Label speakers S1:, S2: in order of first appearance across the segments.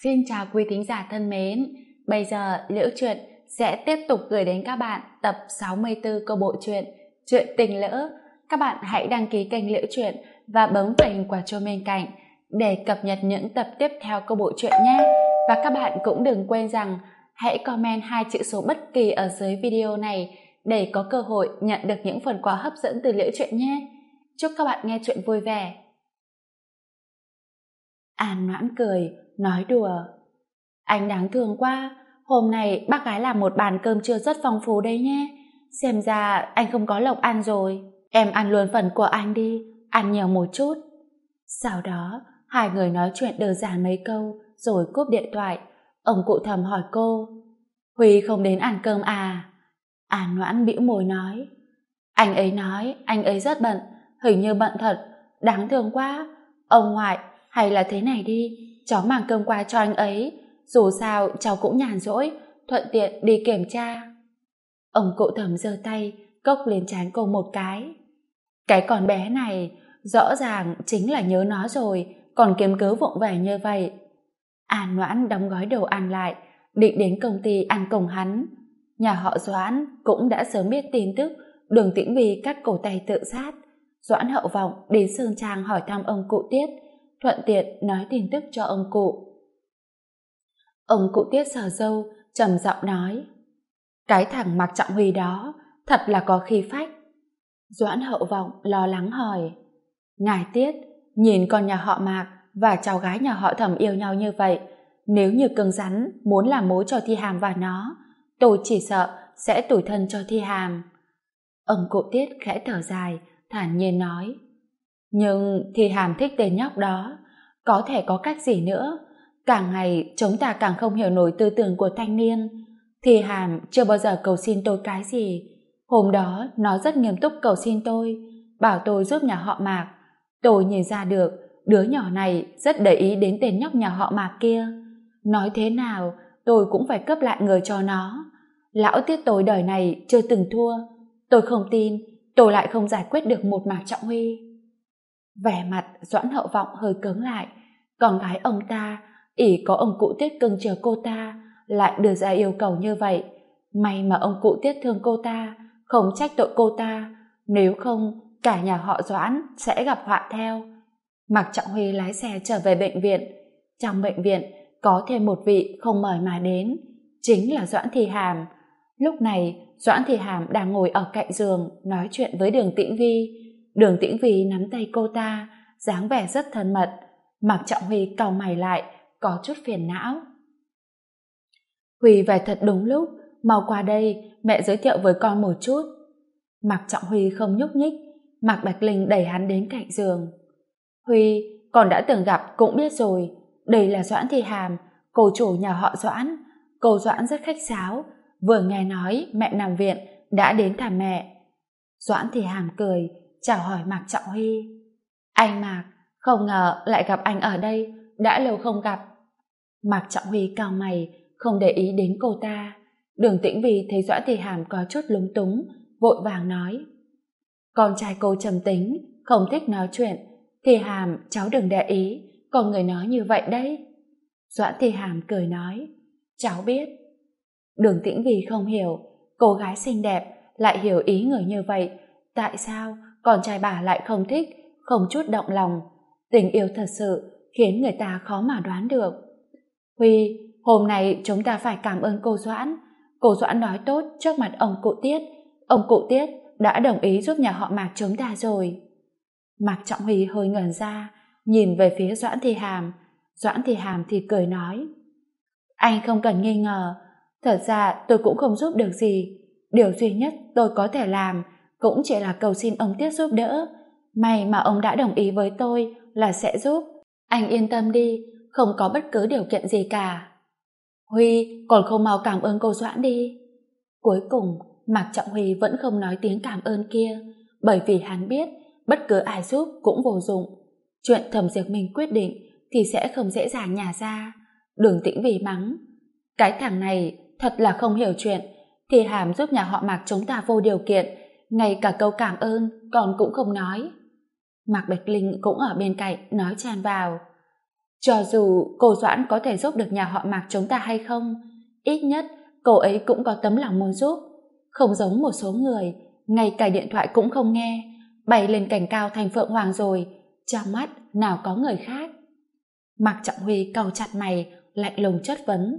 S1: Xin chào quý thính giả thân mến. Bây giờ Liễu Truyện sẽ tiếp tục gửi đến các bạn tập 64 của bộ truyện Chuyện Tình Lỡ. Các bạn hãy đăng ký kênh Liễu Truyện và bấm vào hình quả chuông bên cạnh để cập nhật những tập tiếp theo của bộ truyện nhé. Và các bạn cũng đừng quên rằng hãy comment 2 chữ số bất kỳ ở dưới video này để có cơ hội nhận được những phần quà hấp dẫn từ Liễu Truyện nhé. Chúc các bạn nghe truyện vui vẻ. An Noãn cười, nói đùa. Anh đáng thương quá, hôm nay bác gái làm một bàn cơm trưa rất phong phú đấy nhé. Xem ra anh không có lộc ăn rồi. Em ăn luôn phần của anh đi, ăn nhiều một chút. Sau đó, hai người nói chuyện đơn giản mấy câu, rồi cúp điện thoại. Ông cụ Thầm hỏi cô, Huy không đến ăn cơm à? An Noãn bĩu môi nói, anh ấy nói anh ấy rất bận, hình như bận thật, đáng thương quá. Ông ngoại, hay là thế này đi, cháu mang cơm qua cho anh ấy, dù sao cháu cũng nhàn rỗi, thuận tiện đi kiểm tra. Ông cụ Thầm giơ tay cốc lên trán cô một cái con bé này rõ ràng chính là nhớ nó rồi, còn kiếm cớ vụng về như vậy. An Noãn đóng gói đồ ăn lại, định đến công ty ăn cùng hắn. Nhà họ Doãn cũng đã sớm biết tin tức Đường Tĩnh Vy cắt cổ tay tự sát. Doãn Hậu Vọng đến Sơn Trang hỏi thăm ông cụ Tiết, thuận tiện nói tin tức cho ông cụ. Ông cụ Tiết sờ râu, trầm giọng nói, cái thằng Mạc Trọng Huy đó thật là có khí phách. Doãn Hậu Vọng lo lắng hỏi, ngài Tiết, nhìn con nhà họ Mạc và cháu gái nhà họ Thẩm yêu nhau như vậy, nếu như cứng rắn muốn làm mối cho Thi Hàm và nó, tôi chỉ sợ sẽ tủi thân cho Thi Hàm. Ông cụ Tiết khẽ thở dài, thản nhiên nói, nhưng Thi Hàm thích tên nhóc đó, có thể có cách gì nữa? Càng ngày chúng ta càng không hiểu nổi tư tưởng của thanh niên. Thi Hàm chưa bao giờ cầu xin tôi cái gì. Hôm đó nó rất nghiêm túc cầu xin tôi, bảo tôi giúp nhà họ Mạc. Tôi nhìn ra được đứa nhỏ này rất để ý đến tên nhóc nhà họ Mạc kia. Nói thế nào tôi cũng phải cấp lại người cho nó. Lão Tiết tôi đời này chưa từng thua. Tôi không tin tôi lại không giải quyết được một Mạc Trọng Huy. Vẻ mặt Doãn Hậu Vọng hơi cứng lại. Con gái ông ta ỷ có ông cụ Tiết cưng chiều cô ta, lại đưa ra yêu cầu như vậy. May mà ông cụ Tiết thương cô ta, không trách tội cô ta, nếu không cả nhà họ Doãn sẽ gặp họa theo. Mạc Trọng Huy lái xe trở về bệnh viện. Trong bệnh viện có thêm một vị không mời mà đến, chính là Doãn Thi Hàm. Lúc này Doãn Thi Hàm đang ngồi ở cạnh giường nói chuyện với Đường Tĩnh Vy. Đường Tĩnh Vy nắm tay cô ta, dáng vẻ rất thân mật. Mạc Trọng Huy cau mày lại, có chút phiền não. Huy về thật đúng lúc, mau qua đây, mẹ giới thiệu với con một chút. Mạc Trọng Huy không nhúc nhích. Mạc Bạch Linh đẩy hắn đến cạnh giường. Huy, con đã từng gặp cũng biết rồi, đây là Doãn Thi Hàm, cô chủ nhà họ Doãn. Cô Doãn rất khách sáo, vừa nghe nói mẹ nằm viện đã đến thăm mẹ. Doãn Thi Hàm cười, chào hỏi Mạc Trọng Huy. Anh Mạc, không ngờ lại gặp anh ở đây, đã lâu không gặp. Mạc Trọng Huy cau mày, không để ý đến cô ta. Đường Tĩnh Vy thấy Doãn Thi Hàm có chút lúng túng, vội vàng nói, con trai cô trầm tính, không thích nói chuyện. Thi Hàm, cháu đừng để ý, có người nói như vậy đấy. Doãn Thi Hàm cười nói, cháu biết. Đường Tĩnh Vy không hiểu, cô gái xinh đẹp lại hiểu ý người như vậy, tại sao con trai bà lại không thích, không chút động lòng. Tình yêu thật sự khiến người ta khó mà đoán được. Huy, hôm nay chúng ta phải cảm ơn cô Doãn. Cô Doãn nói tốt trước mặt ông cụ Tiết. Ông cụ Tiết đã đồng ý giúp nhà họ Mạc chúng ta rồi. Mạc Trọng Huy hơi ngẩn ra, nhìn về phía Doãn Thi Hàm. Doãn Thi Hàm thì cười nói, anh không cần nghi ngờ, thật ra tôi cũng không giúp được gì. Điều duy nhất tôi có thể làm cũng chỉ là cầu xin ông Tiết giúp đỡ. May mà ông đã đồng ý với tôi là sẽ giúp. Anh yên tâm đi, không có bất cứ điều kiện gì cả. Huy, còn không mau cảm ơn cô Doãn đi. Cuối cùng Mạc Trọng Huy vẫn không nói tiếng cảm ơn kia, bởi vì hắn biết bất cứ ai giúp cũng vô dụng. Chuyện Thẩm Diệp Minh quyết định thì sẽ không dễ dàng nhả ra. Đường Tĩnh Vy mắng, cái thằng này thật là không hiểu chuyện. Thi Hàm giúp nhà họ Mạc chúng ta vô điều kiện, ngay cả câu cảm ơn còn cũng không nói. Mạc Bạch Linh cũng ở bên cạnh nói chen vào, Cho dù cô Doãn có thể giúp được nhà họ Mạc chúng ta hay không, ít nhất cô ấy cũng có tấm lòng muốn giúp. Không giống một số người, ngay cả điện thoại cũng không nghe, bay lên cành cao thành phượng hoàng rồi, trong mắt nào có người khác. Mạc Trọng Huy cau chặt mày, lạnh lùng chất vấn.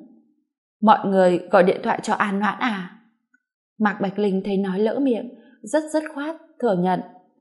S1: Mọi người gọi điện thoại cho An Noãn à? Mạc Bạch Linh thấy nói lỡ miệng, rất dứt khoát thừa nhận.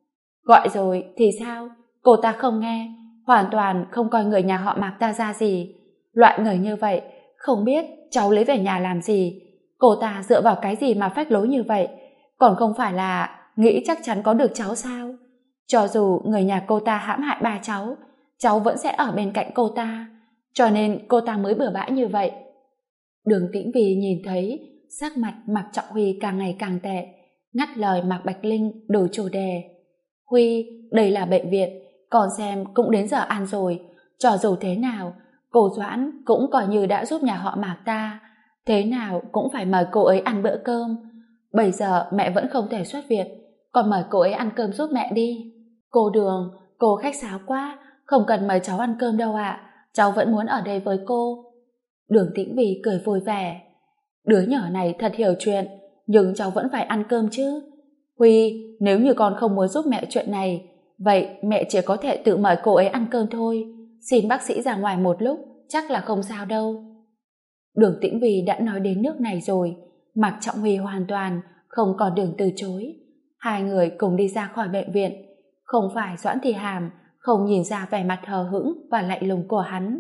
S1: Gọi rồi thì sao? Cô ta không nghe, hoàn toàn không coi người nhà họ Mạc ta ra gì. Loại người như vậy, không biết cháu lấy về nhà làm gì. Cô ta dựa vào cái gì mà phách lối như vậy? Còn không phải là nghĩ chắc chắn có được cháu sao? Cho dù người nhà cô ta hãm hại ba cháu vẫn sẽ ở bên cạnh cô ta. Cho nên cô ta mới bừa bãi như vậy. Đường Tĩnh Vy nhìn thấy sắc mặt Mạc Trọng Huy càng ngày càng tệ, ngắt lời Mạc Bạch Linh đổi chủ đề. Huy, đây là bệnh viện, còn xem cũng đến giờ ăn rồi. Cho dù thế nào, cô Doãn cũng coi như đã giúp nhà họ Mạc ta. Thế nào cũng phải mời cô ấy ăn bữa cơm. Bây giờ mẹ vẫn không thể xuất viện, còn mời cô ấy ăn cơm giúp mẹ đi. Cô Đường, cô khách sáo quá, không cần mời cháu ăn cơm đâu ạ. Cháu vẫn muốn ở đây với cô. Đường Tĩnh Vy cười vui vẻ. Đứa nhỏ này thật hiểu chuyện, nhưng cháu vẫn phải ăn cơm chứ. Huy, nếu như con không muốn giúp mẹ chuyện này, vậy mẹ chỉ có thể tự mời cô ấy ăn cơm thôi. Xin bác sĩ ra ngoài một lúc, chắc là không sao đâu. Đường Tĩnh Vy đã nói đến nước này rồi, Mạc Trọng Huy hoàn toàn không còn đường từ chối. Hai người cùng đi ra khỏi bệnh viện. Không phải Doãn Thị Hàm không nhìn ra vẻ mặt hờ hững và lạnh lùng của hắn.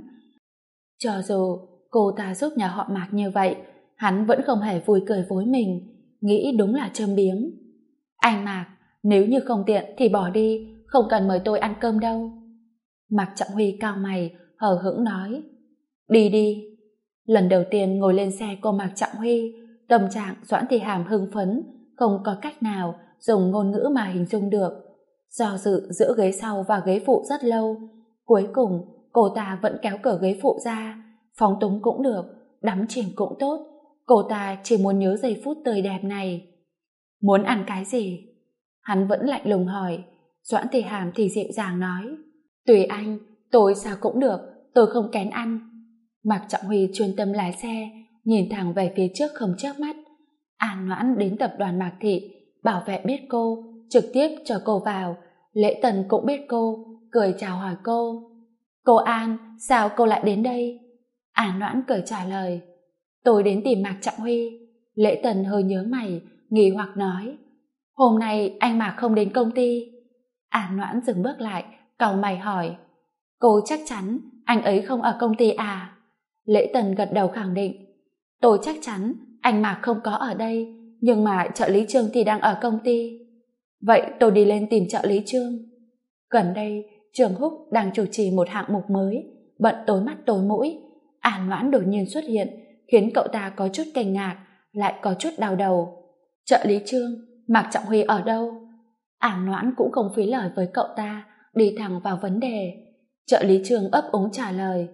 S1: Cho dù cô ta giúp nhà họ Mạc như vậy, hắn vẫn không hề vui cười với mình, nghĩ đúng là châm biếm. Anh Mạc, nếu như không tiện thì bỏ đi, không cần mời tôi ăn cơm đâu. Mạc Trọng Huy cau mày, hờ hững nói. Đi đi. Lần đầu tiên ngồi lên xe của Mạc Trọng Huy, tâm trạng Doãn Thị Hàm hưng phấn, không có cách nào dùng ngôn ngữ mà hình dung được. Do dự giữa ghế sau và ghế phụ rất lâu, cuối cùng cô ta vẫn kéo cửa ghế phụ ra. Phóng túng cũng được, đắm chìm cũng tốt, cô ta chỉ muốn nhớ giây phút tươi đẹp này. Muốn ăn cái gì? Hắn vẫn lạnh lùng hỏi. Doãn Thị Hàm thì dịu dàng nói. Tùy anh, tôi sao cũng được, tôi không kén ăn. Mạc Trọng Huy chuyên tâm lái xe, nhìn thẳng về phía trước không chớp mắt. An Noãn đến tập đoàn Mạc Thị, bảo vệ biết cô, trực tiếp cho cô vào. Lễ Tần cũng biết cô, cười chào hỏi cô. Cô An, sao cô lại đến đây? An Noãn cười trả lời. Tôi đến tìm Mạc Trọng Huy. Lễ Tần hơi nhớ mày, nghi hoặc nói. Hôm nay anh Mạc không đến công ty. An Noãn dừng bước lại, cau mày hỏi. Cô chắc chắn anh ấy không ở công ty à? Lễ Tần gật đầu khẳng định. Tôi chắc chắn anh Mạc không có ở đây, nhưng mà trợ lý Trương thì đang ở công ty. Vậy tôi đi lên tìm trợ lý Trương. Gần đây, Trương Húc đang chủ trì một hạng mục mới, bận tối mắt tối mũi. An Noãn đột nhiên xuất hiện, khiến cậu ta có chút kinh ngạc, lại có chút đau đầu. Trợ lý Trương, Mạc Trọng Huy ở đâu? An Noãn cũng không phí lời với cậu ta, đi thẳng vào vấn đề. Trợ lý Trương ấp úng trả lời.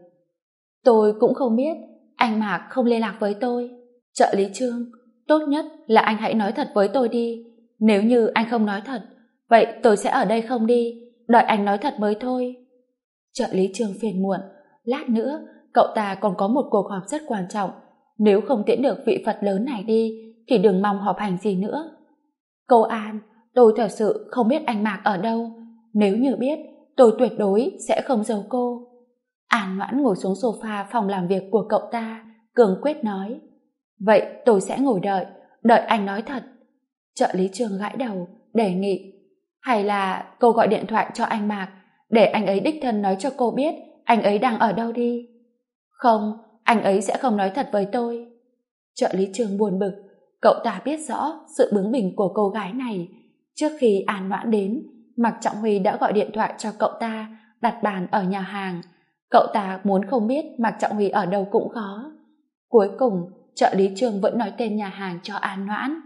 S1: Tôi cũng không biết, anh Mạc không liên lạc với tôi. Trợ lý Trương, tốt nhất là anh hãy nói thật với tôi đi. Nếu như anh không nói thật, vậy tôi sẽ ở đây không đi, đợi anh nói thật mới thôi. Trợ lý Trương phiền muộn, lát nữa cậu ta còn có một cuộc họp rất quan trọng, nếu không tiễn được vị Phật lớn này đi thì đừng mong họp hành gì nữa. Cô An, tôi thật sự không biết anh Mạc ở đâu, nếu như biết tôi tuyệt đối sẽ không giấu cô. An Noãn ngồi xuống sofa phòng làm việc của cậu ta, cường quyết nói. Vậy tôi sẽ ngồi đợi anh nói thật. Trợ lý Trương gãi đầu, đề nghị. Hay là cô gọi điện thoại cho anh Mạc, để anh ấy đích thân nói cho cô biết anh ấy đang ở đâu đi. Không, anh ấy sẽ không nói thật với tôi. Trợ lý Trương buồn bực, cậu ta biết rõ sự bướng bỉnh của cô gái này. Trước khi An Noãn đến, Mạc Trọng Huy đã gọi điện thoại cho cậu ta đặt bàn ở nhà hàng. Cậu ta muốn không biết Mạc Trọng Huy ở đâu cũng khó. Cuối cùng, trợ lý Trương vẫn nói tên nhà hàng cho An Noãn.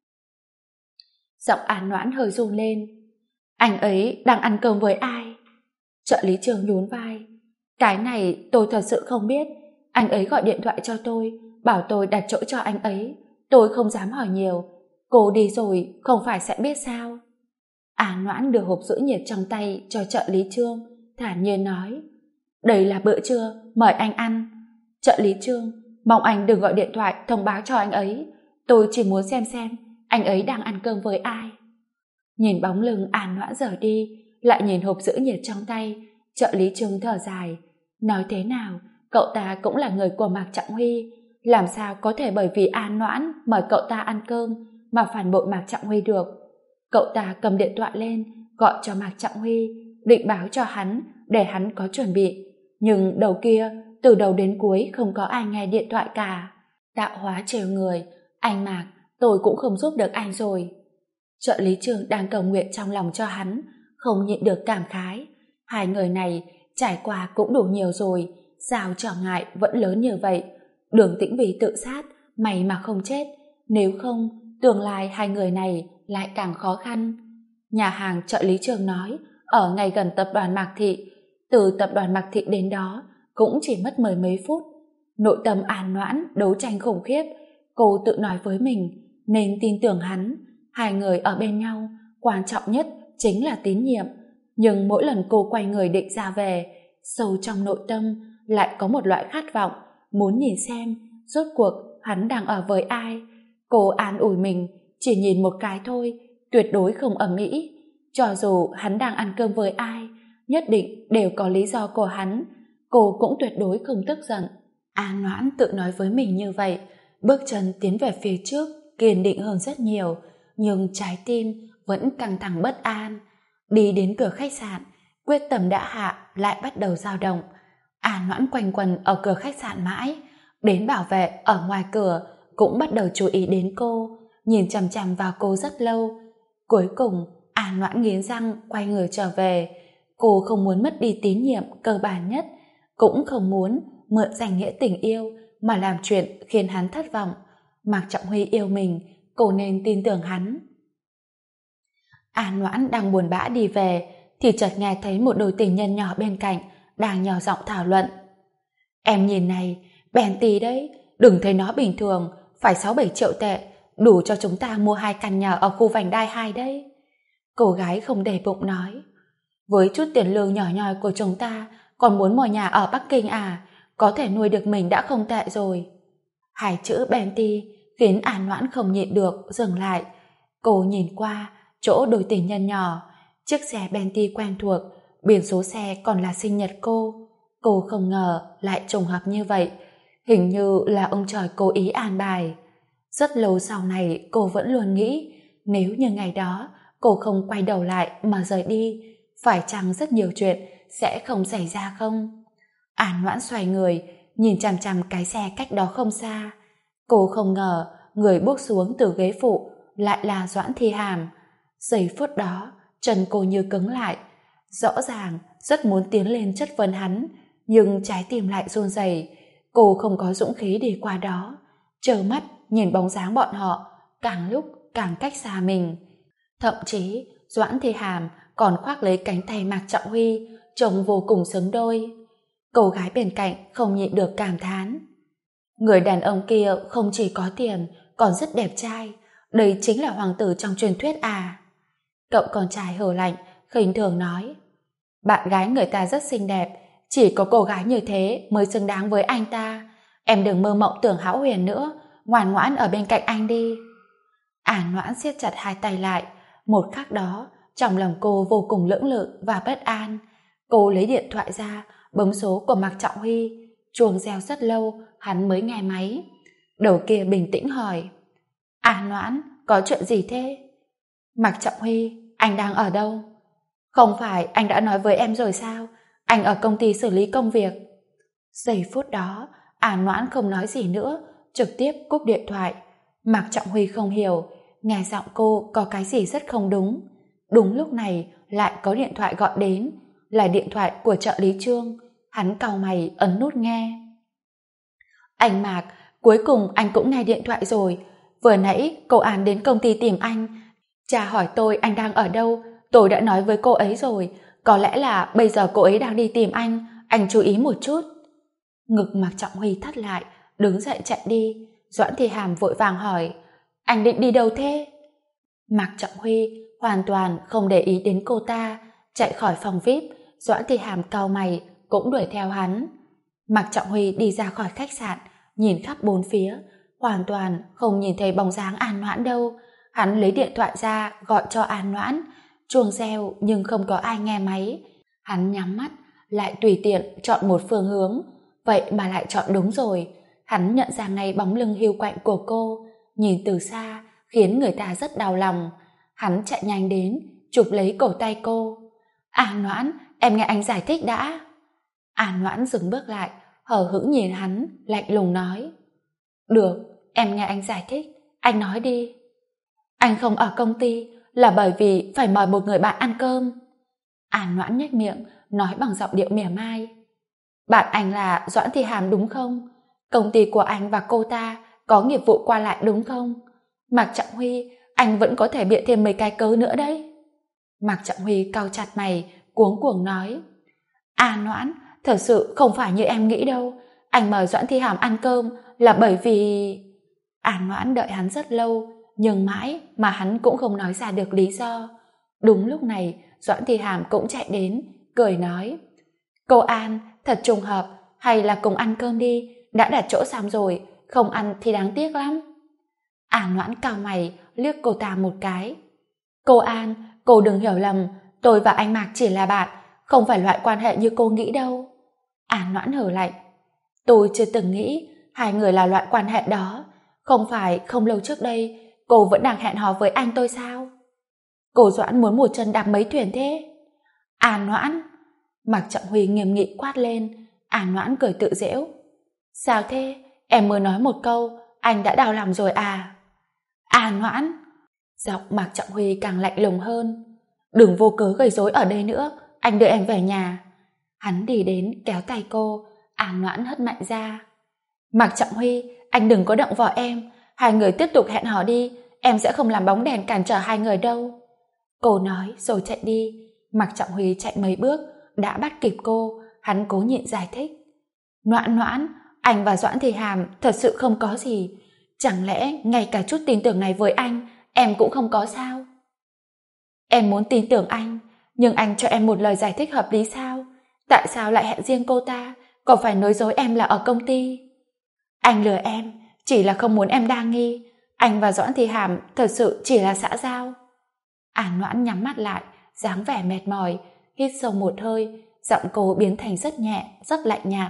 S1: Giọng An Noãn hơi run lên. Anh ấy đang ăn cơm với ai? Trợ lý Trương nhún vai. Cái này tôi thật sự không biết. Anh ấy gọi điện thoại cho tôi, bảo tôi đặt chỗ cho anh ấy. Tôi không dám hỏi nhiều. Cô đi rồi không phải sẽ biết sao? An Noãn đưa hộp sữa nhiệt trong tay cho trợ lý Trương, thản nhiên nói. đây là bữa trưa, mời anh ăn. Trợ lý Trương, mong anh đừng gọi điện thoại thông báo cho anh ấy. Tôi chỉ muốn xem anh ấy đang ăn cơm với ai. Nhìn bóng lưng An Noãn rời đi, lại nhìn hộp giữ nhiệt trong tay, trợ lý Trương thở dài. Nói thế nào, cậu ta cũng là người của Mạc Trọng Huy, làm sao có thể bởi vì An Noãn mời cậu ta ăn cơm mà phản bội Mạc Trọng Huy được. Cậu ta cầm điện thoại lên, gọi cho Mạc Trọng Huy, định báo cho hắn để hắn có chuẩn bị. Nhưng đầu kia, từ đầu đến cuối không có ai nghe điện thoại cả. Tạo hóa trêu người, anh Mạc, tôi cũng không giúp được anh rồi. Trợ lý Trương đang cầu nguyện trong lòng cho hắn, không nhịn được cảm khái. Hai người này trải qua cũng đủ nhiều rồi, sao trở ngại vẫn lớn như vậy. Đường Tĩnh Bì tự sát, may mà không chết, nếu không, tương lai hai người này lại càng khó khăn. Nhà hàng trợ lý Trương nói, ở ngay gần tập đoàn Mạc Thị, từ tập đoàn Mạc Thị đến đó cũng chỉ mất mười mấy phút. Nội tâm An Noãn đấu tranh khủng khiếp, cô tự nói với mình nên tin tưởng hắn. Hai người ở bên nhau, quan trọng nhất chính là tín nhiệm. Nhưng mỗi lần cô quay người định ra về, sâu trong nội tâm lại có một loại khát vọng, muốn nhìn xem rốt cuộc hắn đang ở với ai. Cô an ủi mình, chỉ nhìn một cái thôi, tuyệt đối không ầm ĩ. Cho dù hắn đang ăn cơm với ai, nhất định đều có lý do của hắn. Cô cũng tuyệt đối không tức giận. An Noãn tự nói với mình như vậy, bước chân tiến về phía trước kiên định hơn rất nhiều, nhưng trái tim vẫn căng thẳng bất an. Đi đến cửa khách sạn, quyết tâm đã hạ lại bắt đầu dao động. An Noãn quanh quẩn ở cửa khách sạn mãi, đến bảo vệ ở ngoài cửa cũng bắt đầu chú ý đến cô, nhìn chằm chằm vào cô rất lâu. Cuối cùng An Noãn nghiến răng quay người trở về. Cô không muốn mất đi tín nhiệm cơ bản nhất, cũng không muốn mượn danh nghĩa tình yêu mà làm chuyện khiến hắn thất vọng. Mạc Trọng Huy yêu mình, cô nên tin tưởng hắn. An Noãn đang buồn bã đi về thì chợt nghe thấy một đôi tình nhân nhỏ bên cạnh đang nhỏ giọng thảo luận. Em nhìn này, Bentley đấy, đừng thấy nó bình thường, phải 6-7 triệu tệ, đủ cho chúng ta mua 2 căn nhà ở khu vành đai 2 đấy. Cô gái không để bụng nói, với chút tiền lương nhỏ nhoi của chúng ta còn muốn mua nhà ở Bắc Kinh à? Có thể nuôi được mình đã không tệ rồi. Hai chữ Bentley khiến An Noãn không nhịn được dừng lại. Cô nhìn qua chỗ đôi tình nhân nhỏ, chiếc xe Bentley quen thuộc, biển số xe còn là sinh nhật cô. Cô không ngờ lại trùng hợp như vậy, hình như là ông trời cố ý an bài. Rất lâu sau này cô vẫn luôn nghĩ, nếu như ngày đó cô không quay đầu lại mà rời đi, phải chăng rất nhiều chuyện sẽ không xảy ra không? An Noãn xoay người, nhìn chằm chằm cái xe cách đó không xa. Cô không ngờ người bước xuống từ ghế phụ lại là Doãn Thi Hàm. Giây phút đó, chân cô như cứng lại. Rõ ràng rất muốn tiến lên chất vấn hắn, nhưng trái tim lại run rẩy. Cô không có dũng khí đi qua đó, trơ mắt nhìn bóng dáng bọn họ càng lúc càng cách xa mình. Thậm chí Doãn Thi Hàm còn khoác lấy cánh tay Mạc Trọng Huy, trông vô cùng xứng đôi. Cô gái bên cạnh không nhịn được cảm thán. Người đàn ông kia không chỉ có tiền, còn rất đẹp trai. Đây chính là hoàng tử trong truyền thuyết à? Cậu con trai hừ lạnh, khinh thường nói. Bạn gái người ta rất xinh đẹp, chỉ có cô gái như thế mới xứng đáng với anh ta. Em đừng mơ mộng tưởng hão huyền nữa, ngoan ngoãn ở bên cạnh anh đi. An Noãn siết chặt hai tay lại. Một khắc đó, trong lòng cô vô cùng lưỡng lự và bất an. Cô lấy điện thoại ra, bấm số của Mạc Trọng Huy. Chuông reo rất lâu, hắn mới nghe máy. Đầu kia bình tĩnh hỏi, An Noãn, có chuyện gì thế? Mạc Trọng Huy, anh đang ở đâu? Không phải anh đã nói với em rồi sao? Anh ở công ty xử lý công việc. Giây phút đó, An Noãn không nói gì nữa, trực tiếp cúp điện thoại. Mạc Trọng Huy không hiểu, nghe giọng cô có cái gì rất không đúng. Đúng lúc này lại có điện thoại gọi đến, là điện thoại của trợ lý Trương. Hắn cau mày ấn nút nghe. Anh Mạc, cuối cùng anh cũng nghe điện thoại rồi. Vừa nãy cô An đến công ty tìm anh, cha hỏi tôi anh đang ở đâu. Tôi đã nói với cô ấy rồi, có lẽ là bây giờ cô ấy đang đi tìm anh chú ý một chút. Ngực Mạc Trọng Huy thắt lại, đứng dậy chạy đi. Doãn Thi Hàm vội vàng hỏi, anh định đi đâu thế? Mạc Trọng Huy hoàn toàn không để ý đến cô ta, chạy khỏi phòng VIP. Doãn Thi Hàm cau mày, cũng đuổi theo hắn. Mạc Trọng Huy đi ra khỏi khách sạn, nhìn khắp bốn phía, hoàn toàn không nhìn thấy bóng dáng An Noãn đâu. Hắn lấy điện thoại ra gọi cho An Noãn, chuông reo nhưng không có ai nghe máy. Hắn nhắm mắt, lại tùy tiện chọn một phương hướng, vậy mà lại chọn đúng rồi. Hắn nhận ra ngay bóng lưng hiu quạnh của cô, nhìn từ xa khiến người ta rất đau lòng. Hắn chạy nhanh đến, chụp lấy cổ tay cô. An Noãn, em nghe anh giải thích đã. An Noãn dừng bước lại, hờ hững nhìn hắn, lạnh lùng nói. Được, em nghe anh giải thích, anh nói đi. Anh không ở công ty là bởi vì phải mời một người bạn ăn cơm. An Noãn nhếch miệng, nói bằng giọng điệu mỉa mai. Bạn anh là Doãn Thi Hàm đúng không? Công ty của anh và cô ta có nghiệp vụ qua lại đúng không? Mạc Trọng Huy, anh vẫn có thể bịa thêm mấy cái cớ nữa đấy. Mạc Trọng Huy cau chặt mày, cuống cuồng nói. An Noãn, thật sự không phải như em nghĩ đâu. Anh mời Doãn Thi Hàm ăn cơm là bởi vì... An Noãn đợi hắn rất lâu, nhưng mãi mà hắn cũng không nói ra được lý do. Đúng lúc này, Doãn Thi Hàm cũng chạy đến, cười nói. Cô An, thật trùng hợp, hay là cùng ăn cơm đi, đã đặt chỗ xong rồi, không ăn thì đáng tiếc lắm. An Noãn cau mày, liếc cô ta một cái. Cô An, cô đừng hiểu lầm, tôi và anh Mạc chỉ là bạn, không phải loại quan hệ như cô nghĩ đâu. An Noãn hừ lạnh. Tôi chưa từng nghĩ hai người là loại quan hệ đó. Không phải không lâu trước đây cô vẫn đang hẹn hò với anh tôi sao? Cô Doãn muốn một chân đạp mấy thuyền thế? An Noãn! Mạc Trọng Huy nghiêm nghị quát lên. An Noãn cười tự giễu. Sao thế? Em mới nói một câu, anh đã đau lòng rồi à? An Noãn! Giọng Mạc Trọng Huy càng lạnh lùng hơn. Đừng vô cớ gây rối ở đây nữa, anh đưa em về nhà. Hắn đi đến kéo tay cô. An Noãn hất mạnh ra. Mạc Trọng Huy, anh đừng có động vào em, hai người tiếp tục hẹn hò đi, em sẽ không làm bóng đèn cản trở hai người đâu. Cô nói rồi chạy đi. Mạc Trọng Huy chạy mấy bước đã bắt kịp cô. Hắn cố nhịn giải thích. Noãn Noãn, anh và Doãn Thi Hàm thật sự không có gì. Chẳng lẽ ngay cả chút tin tưởng này với anh em cũng không có sao? Em muốn tin tưởng anh, nhưng anh cho em một lời giải thích hợp lý sao? Tại sao lại hẹn riêng cô ta, còn phải nói dối em là ở công ty? Anh lừa em chỉ là không muốn em đa nghi. Anh và Doãn Thi Hàm thật sự chỉ là xã giao. An Noãn nhắm mắt lại, dáng vẻ mệt mỏi, hít sâu một hơi, giọng cô biến thành rất nhẹ, rất lạnh nhạt.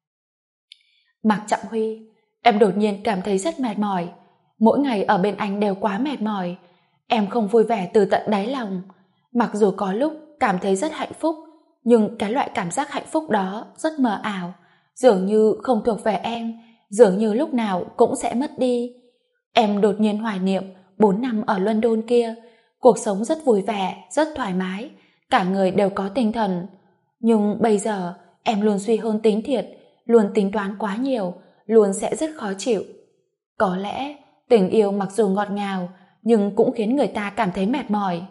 S1: Mạc Trọng Huy, em đột nhiên cảm thấy rất mệt mỏi. Mỗi ngày ở bên anh đều quá mệt mỏi. Em không vui vẻ từ tận đáy lòng. Mặc dù có lúc cảm thấy rất hạnh phúc, nhưng cái loại cảm giác hạnh phúc đó rất mờ ảo, dường như không thuộc về em, dường như lúc nào cũng sẽ mất đi. Em đột nhiên hoài niệm 4 năm ở London kia, cuộc sống rất vui vẻ, rất thoải mái, cả người đều có tinh thần. Nhưng bây giờ em luôn suy hơn tính thiệt, luôn tính toán quá nhiều, luôn sẽ rất khó chịu. Có lẽ tình yêu mặc dù ngọt ngào, nhưng cũng khiến người ta cảm thấy mệt mỏi.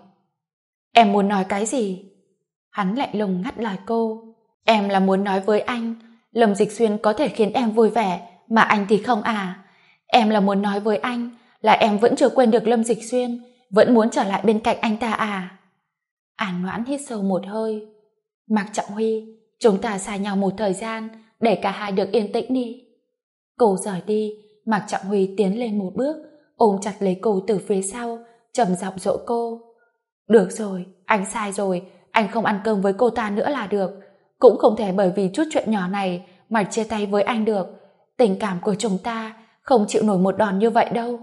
S1: Em muốn nói cái gì? Hắn lạnh lùng ngắt lời cô. Em là muốn nói với anh, Lâm Dịch Xuyên có thể khiến em vui vẻ, mà anh thì không à? Em là muốn nói với anh là em vẫn chưa quên được Lâm Dịch Xuyên, vẫn muốn trở lại bên cạnh anh ta à? An Noãn hít sâu một hơi. Mạc Trọng Huy, chúng ta xa nhau một thời gian để cả hai được yên tĩnh đi. Cô rời đi, Mạc Trọng Huy tiến lên một bước, ôm chặt lấy cô từ phía sau, trầm giọng dỗ cô. Được rồi, anh sai rồi, anh không ăn cơm với cô ta nữa là được. Cũng không thể bởi vì chút chuyện nhỏ này mà chia tay với anh được. Tình cảm của chúng ta không chịu nổi một đòn như vậy đâu.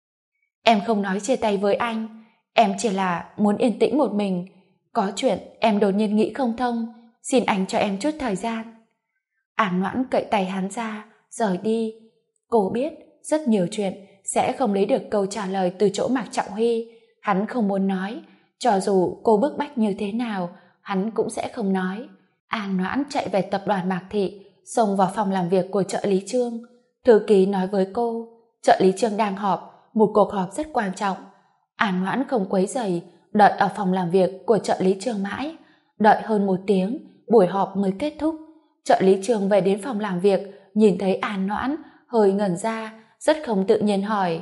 S1: Em không nói chia tay với anh, em chỉ là muốn yên tĩnh một mình. Có chuyện em đột nhiên nghĩ không thông, xin anh cho em chút thời gian. An Noãn cậy tay hắn ra, rời đi. Cô biết rất nhiều chuyện sẽ không lấy được câu trả lời từ chỗ Mạc Trọng Huy. Hắn không muốn nói, cho dù cô bức bách như thế nào, hắn cũng sẽ không nói. An Noãn chạy về tập đoàn Mạc Thị, xông vào phòng làm việc của trợ lý Trương. Thư ký nói với cô, trợ lý Trương đang họp, một cuộc họp rất quan trọng. An Noãn không quấy rầy, đợi ở phòng làm việc của trợ lý Trương mãi. Đợi hơn 1 tiếng, buổi họp mới kết thúc. Trợ lý Trương về đến phòng làm việc, nhìn thấy An Noãn, hơi ngẩn ra, rất không tự nhiên hỏi.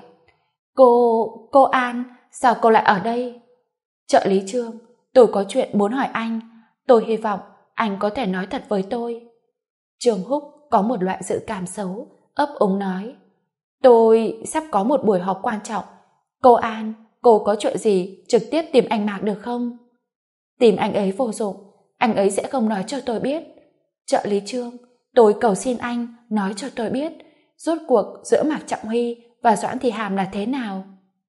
S1: Cô An, sao cô lại ở đây? Trợ lý Trương, tôi có chuyện muốn hỏi anh. Tôi hy vọng anh có thể nói thật với tôi. Trương Húc có một loại dự cảm xấu, ấp úng nói, tôi sắp có một buổi họp quan trọng. Cô An, cô có chuyện gì trực tiếp tìm anh Mạc được không? Tìm anh ấy vô dụng, anh ấy sẽ không nói cho tôi biết. Trợ lý Trương, tôi cầu xin anh nói cho tôi biết, rốt cuộc giữa Mạc Trọng Huy và Doãn Thị Hàm là thế nào?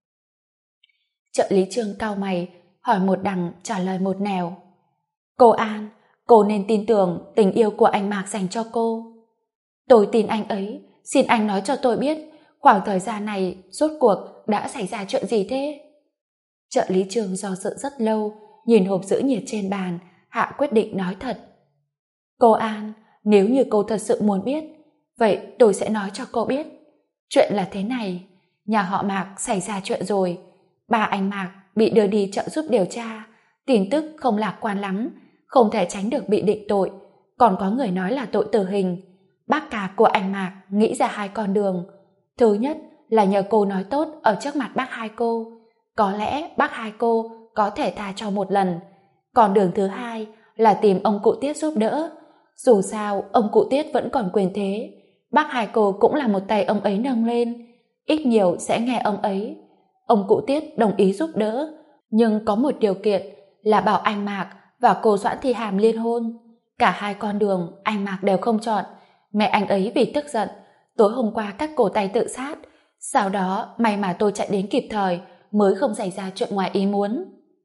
S1: Trợ lý Trương cau mày, hỏi một đằng trả lời một nẻo. Cô An, cô nên tin tưởng tình yêu của anh Mạc dành cho cô. Tôi tin anh ấy, xin anh nói cho tôi biết, khoảng thời gian này rốt cuộc đã xảy ra chuyện gì thế? Trợ lý Trương do dự rất lâu, nhìn hộp giữ nhiệt trên bàn, hạ quyết định nói thật. Cô An, nếu như cô thật sự muốn biết, vậy tôi sẽ nói cho cô biết. Chuyện là thế này, nhà họ Mạc xảy ra chuyện rồi, ba anh Mạc bị đưa đi trợ giúp điều tra, tin tức không lạc quan lắm, không thể tránh được bị định tội, còn có người nói là tội tử hình. Bác cả của anh Mạc nghĩ ra hai con đường. Thứ nhất là nhờ cô nói tốt ở trước mặt bác hai cô, có lẽ bác hai cô có thể tha cho một lần. Còn đường thứ hai là tìm ông cụ Tiết giúp đỡ. Dù sao ông cụ Tiết vẫn còn quyền thế, bác hai cô cũng là một tay ông ấy nâng lên, ít nhiều sẽ nghe ông ấy. Ông cụ Tiết đồng ý giúp đỡ, nhưng có một điều kiện là bảo anh Mạc và cô Doãn Thị Hàm liên hôn. Cả hai con đường anh Mạc đều không chọn. Mẹ anh ấy vì tức giận tối hôm qua cắt cổ tay tự sát, sau đó may mà tôi chạy đến kịp thời mới không xảy ra chuyện ngoài ý muốn.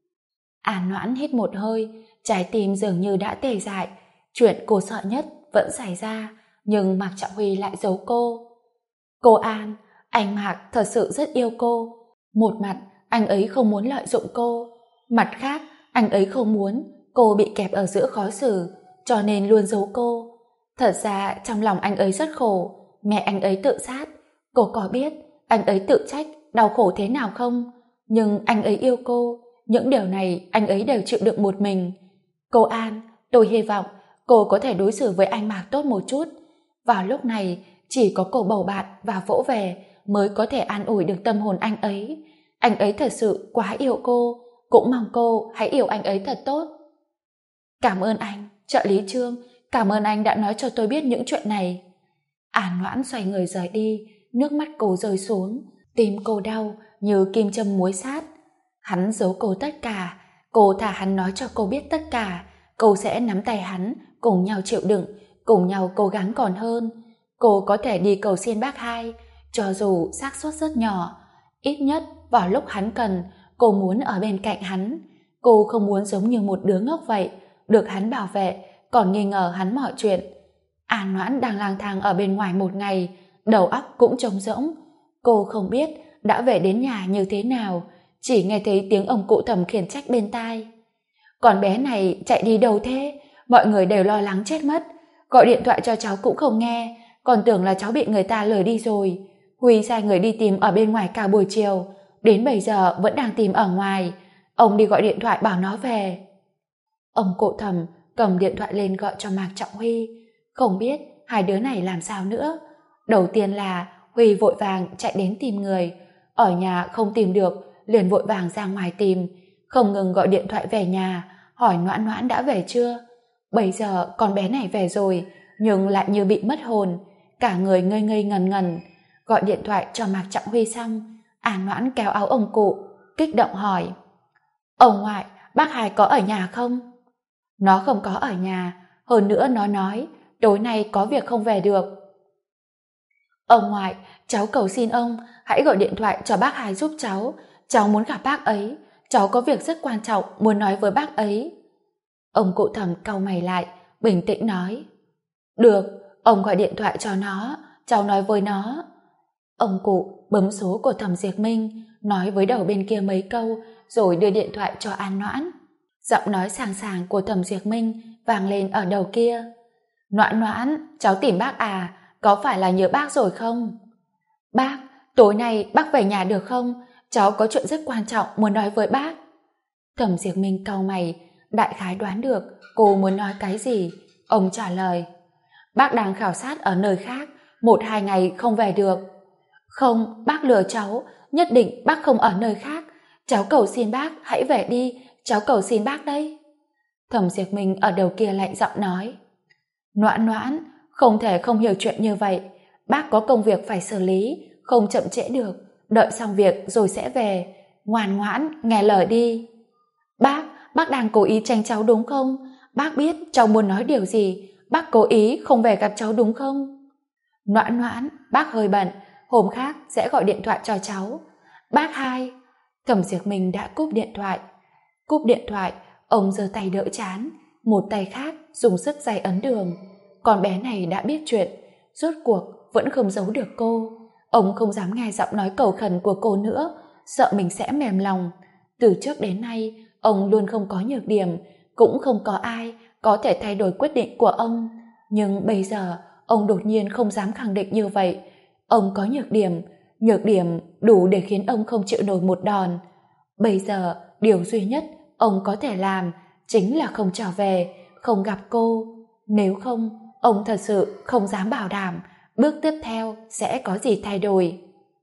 S1: An Noãn hít một hơi, trái tim dường như đã tê dại. Chuyện cô sợ nhất vẫn xảy ra, nhưng Mạc Trọng Huy lại giấu cô. Cô An, anh Mạc thật sự rất yêu cô. Một mặt anh ấy không muốn lợi dụng cô, mặt khác anh ấy không muốn cô bị kẹp ở giữa khó xử, cho nên luôn giấu cô. Thật ra trong lòng anh ấy rất khổ. Mẹ anh ấy tự sát, cô có biết anh ấy tự trách đau khổ thế nào không? Nhưng anh ấy yêu cô, những điều này anh ấy đều chịu đựng một mình. Cô An, tôi hy vọng cô có thể đối xử với anh Mạc tốt một chút. Vào lúc này chỉ có cô bầu bạn và vỗ về mới có thể an ủi được tâm hồn anh ấy. Anh ấy thật sự quá yêu cô, cũng mong cô hãy yêu anh ấy thật tốt. Cảm ơn anh, trợ lý Trương, cảm ơn anh đã nói cho tôi biết những chuyện này. An Noãn xoay người rời đi, nước mắt cô rơi xuống, tim cô đau như kim châm muối sát. Hắn giấu cô tất cả, cô thả hắn nói cho cô biết tất cả, cô sẽ nắm tay hắn, cùng nhau chịu đựng, cùng nhau cố gắng còn hơn. Cô có thể đi cầu xin bác hai, cho dù xác suất rất nhỏ, ít nhất vào lúc hắn cần, cô muốn ở bên cạnh hắn. Cô không muốn giống như một đứa ngốc vậy, được hắn bảo vệ, còn nghi ngờ hắn mọi chuyện. An Noãn đang lang thang ở bên ngoài một ngày, đầu óc cũng trống rỗng. Cô không biết đã về đến nhà như thế nào, chỉ nghe thấy tiếng ông cụ Thẩm khiển trách bên tai. Con bé này chạy đi đâu thế? Mọi người đều lo lắng chết mất. Gọi điện thoại cho cháu cũng không nghe, còn tưởng là cháu bị người ta lừa đi rồi. Huy sai người đi tìm ở bên ngoài cả buổi chiều, đến bây giờ vẫn đang tìm ở ngoài. Ông đi gọi điện thoại bảo nó về. Ông cụ Thẩm cầm điện thoại lên gọi cho Mạc Trọng Huy. Không biết hai đứa này làm sao nữa. Đầu tiên là Huy vội vàng chạy đến tìm người, ở nhà không tìm được liền vội vàng ra ngoài tìm, không ngừng gọi điện thoại về nhà hỏi Noãn Noãn đã về chưa. Bây giờ con bé này về rồi, nhưng lại như bị mất hồn, cả người ngây ngây ngần ngần. Gọi điện thoại cho Mạc Trọng Huy xong, An Noãn kéo áo ông cụ, kích động hỏi: Ông ngoại, bác hai có ở nhà không? Nó không có ở nhà, hơn nữa nó nói tối nay có việc không về được. Ông ngoại, cháu cầu xin ông hãy gọi điện thoại cho bác hai giúp cháu muốn gặp bác ấy, cháu có việc rất quan trọng muốn nói với bác ấy. Ông cụ Thẩm cau mày lại, bình tĩnh nói: Được, ông gọi điện thoại cho nó, cháu nói với nó. Ông cụ bấm số của Thẩm Diệp Minh, nói với đầu bên kia mấy câu, rồi đưa điện thoại cho An Noãn. Giọng nói sàng sàng của Thẩm Diệp Minh vang lên ở đầu kia: Noãn Noãn, cháu tìm bác à, có phải là nhớ bác rồi không? Bác, tối nay bác về nhà được không? Cháu có chuyện rất quan trọng muốn nói với bác. Thẩm Diệp Minh cau mày, đại khái đoán được cô muốn nói cái gì. Ông trả lời: Bác đang khảo sát ở nơi khác, 1-2 ngày không về được. Không, bác lừa cháu, nhất định bác không ở nơi khác. Cháu cầu xin bác hãy về đi, cháu cầu xin bác đấy. Thẩm Diệp Minh ở đầu kia lạnh giọng nói: Noãn Noãn, không thể không hiểu chuyện như vậy. Bác có công việc phải xử lý, không chậm trễ được, đợi xong việc rồi sẽ về. Ngoan ngoãn, nghe lời đi. Bác đang cố ý tránh cháu đúng không? Bác biết cháu muốn nói điều gì, bác cố ý không về gặp cháu đúng không? Noãn Noãn, bác hơi bận, hôm khác sẽ gọi điện thoại cho cháu. Bác hai. Thẩm Diệp Minh đã cúp điện thoại. Cúp điện thoại, ông giơ tay đỡ trán, một tay khác dùng sức giày ấn đường. Con bé này đã biết chuyện, rốt cuộc vẫn không giấu được cô. Ông không dám nghe giọng nói cầu khẩn của cô nữa, sợ mình sẽ mềm lòng. Từ trước đến nay, ông luôn không có nhược điểm, cũng không có ai có thể thay đổi quyết định của ông. Nhưng bây giờ, ông đột nhiên không dám khẳng định như vậy. Ông có nhược điểm đủ để khiến ông không chịu nổi một đòn. Bây giờ, điều duy nhất ông có thể làm chính là không trở về, không gặp cô. Nếu không, ông thật sự không dám bảo đảm bước tiếp theo sẽ có gì thay đổi.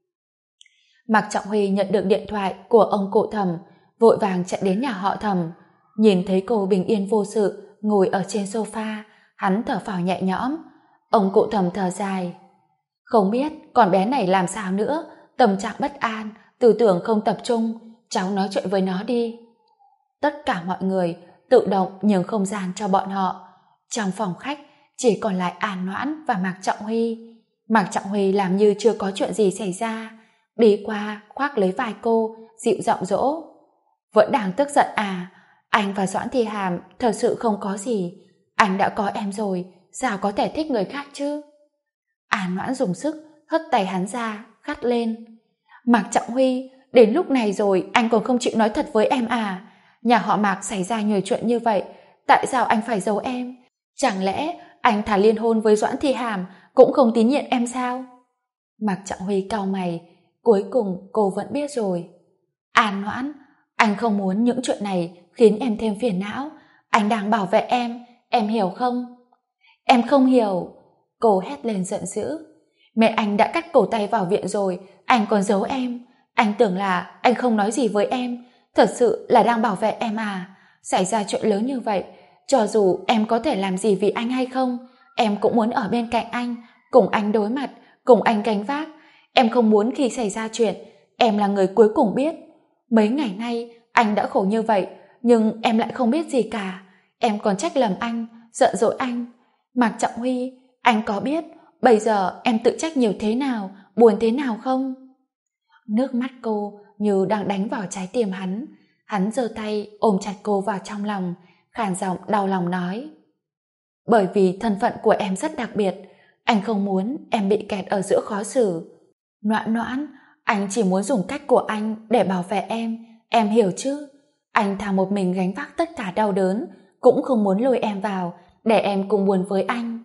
S1: Mạc Trọng Huy nhận được điện thoại của ông cụ Thẩm, vội vàng chạy đến nhà họ Thẩm. Nhìn thấy cô bình yên vô sự ngồi ở trên sofa, hắn thở phào nhẹ nhõm. Ông cụ Thẩm thở dài: Không biết con bé này làm sao nữa, tâm trạng bất an, tư tưởng không tập trung, cháu nói chuyện với nó đi. Tất cả mọi người tự động nhường không gian cho bọn họ. Trong phòng khách chỉ còn lại An Noãn và Mạc Trọng Huy. Mạc Trọng Huy làm như chưa có chuyện gì xảy ra, đi qua khoác lấy vai cô, dịu giọng dỗ: Vẫn đang tức giận à? Anh và Doãn Thi Hàm thật sự không có gì. Anh đã có em rồi, sao có thể thích người khác chứ? An Noãn dùng sức hất tay hắn ra, gắt lên: Mạc Trọng Huy, đến lúc này rồi anh còn không chịu nói thật với em à? Nhà họ Mạc xảy ra nhiều chuyện như vậy, tại sao anh phải giấu em? Chẳng lẽ anh thà liên hôn với Doãn Thi Hàm cũng không tín nhiệm em sao? Mạc Trọng Huy cau mày, cuối cùng cô vẫn biết rồi. An Noãn, anh không muốn những chuyện này khiến em thêm phiền não. Anh đang bảo vệ em hiểu không? Em không hiểu. Cô hét lên giận dữ. Mẹ anh đã cắt cổ tay vào viện rồi, anh còn giấu em. Anh tưởng là anh không nói gì với em, thật sự là đang bảo vệ em à? Xảy ra chuyện lớn như vậy, cho dù em có thể làm gì vì anh hay không, em cũng muốn ở bên cạnh anh, cùng anh đối mặt, cùng anh gánh vác. Em không muốn khi xảy ra chuyện, em là người cuối cùng biết. Mấy ngày nay anh đã khổ như vậy, nhưng em lại không biết gì cả. Em còn trách lầm anh, giận dỗi anh. Mạc Trọng Huy, anh có biết bây giờ em tự trách nhiều thế nào, buồn thế nào không? Nước mắt cô như đang đánh vào trái tim hắn. Hắn giơ tay ôm chặt cô vào trong lòng, khàn giọng đau lòng nói: Bởi vì thân phận của em rất đặc biệt, anh không muốn em bị kẹt ở giữa khó xử. Noãn Noãn, anh chỉ muốn dùng cách của anh để bảo vệ em hiểu chứ? Anh thà một mình gánh vác tất cả đau đớn, cũng không muốn lôi em vào để em cùng buồn với anh.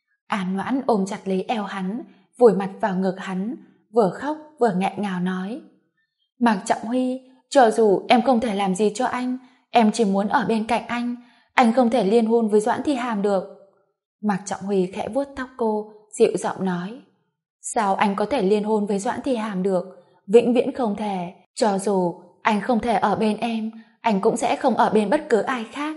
S1: An Noãn ôm chặt lấy eo hắn, vùi mặt vào ngực hắn, vừa khóc vừa nghẹn ngào nói: Mạc Trọng Huy, cho dù em không thể làm gì cho anh, em chỉ muốn ở bên cạnh anh không thể liên hôn với Doãn Thi Hàm được. Mạc Trọng Huy khẽ vuốt tóc cô, dịu giọng nói: Sao anh có thể liên hôn với Doãn Thi Hàm được? Vĩnh viễn không thể. Cho dù anh không thể ở bên em, anh cũng sẽ không ở bên bất cứ ai khác.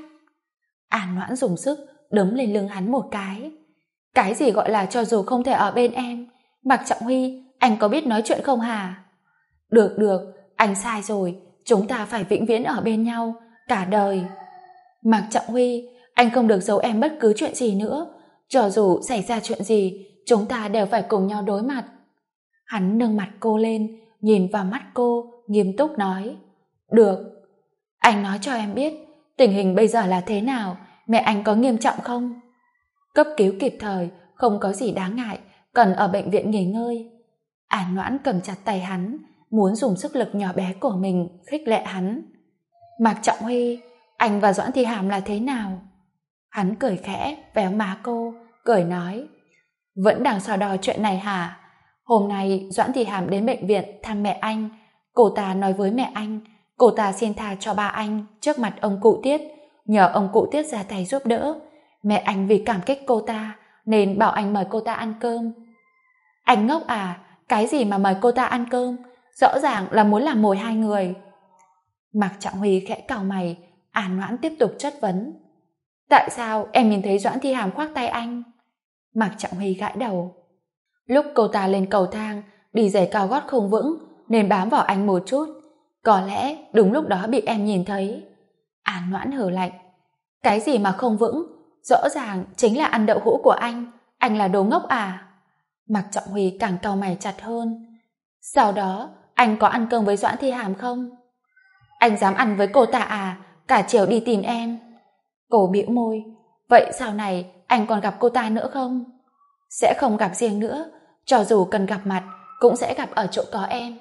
S1: An Noãn dùng sức đấm lên lưng hắn một cái. Cái gì gọi là cho dù không thể ở bên em? Mạc Trọng Huy, anh có biết nói chuyện không hả? Được, anh sai rồi, chúng ta phải vĩnh viễn ở bên nhau, cả đời. Mạc Trọng Huy, anh không được giấu em bất cứ chuyện gì nữa. Cho dù xảy ra chuyện gì, chúng ta đều phải cùng nhau đối mặt. Hắn nâng mặt cô lên, nhìn vào mắt cô, nghiêm túc nói: Được. Anh nói cho em biết, tình hình bây giờ là thế nào, mẹ anh có nghiêm trọng không? Cấp cứu kịp thời, không có gì đáng ngại, cần ở bệnh viện nghỉ ngơi. An Noãn cầm chặt tay hắn, muốn dùng sức lực nhỏ bé của mình khích lệ hắn. Mạc Trọng Huy, anh và Doãn Thi Hàm là thế nào? Hắn cười khẽ, véo má cô, cười nói: Vẫn đang so đo chuyện này hả? Hôm nay Doãn Thi Hàm đến bệnh viện thăm mẹ anh. Cô ta nói với mẹ anh, cô ta xin tha cho ba anh trước mặt ông cụ Tiết, nhờ ông cụ Tiết ra tay giúp đỡ. Mẹ anh vì cảm kích cô ta nên bảo anh mời cô ta ăn cơm. Anh ngốc à? Cái gì mà mời cô ta ăn cơm? Rõ ràng là muốn làm mồi hai người. Mạc Trọng Huy khẽ cau mày. An Noãn tiếp tục chất vấn: Tại sao em nhìn thấy Doãn Thi Hàm khoác tay anh? Mạc Trọng Huy gãi đầu. Lúc cô ta lên cầu thang, đi giày cao gót không vững, nên bám vào anh một chút. Có lẽ đúng lúc đó bị em nhìn thấy. An Noãn hừ lạnh. Cái gì mà không vững? Rõ ràng chính là ăn đậu hũ của anh là đồ ngốc à? Mạc Trọng Huy càng cau mày chặt hơn. Sau đó, anh có ăn cơm với Doãn Thi Hàm không? Anh dám ăn với cô ta à? Cả chiều đi tìm em. Cô bĩu môi. Vậy sau này anh còn gặp cô ta nữa không? Sẽ không gặp riêng nữa. Cho dù cần gặp mặt, cũng sẽ gặp ở chỗ có em.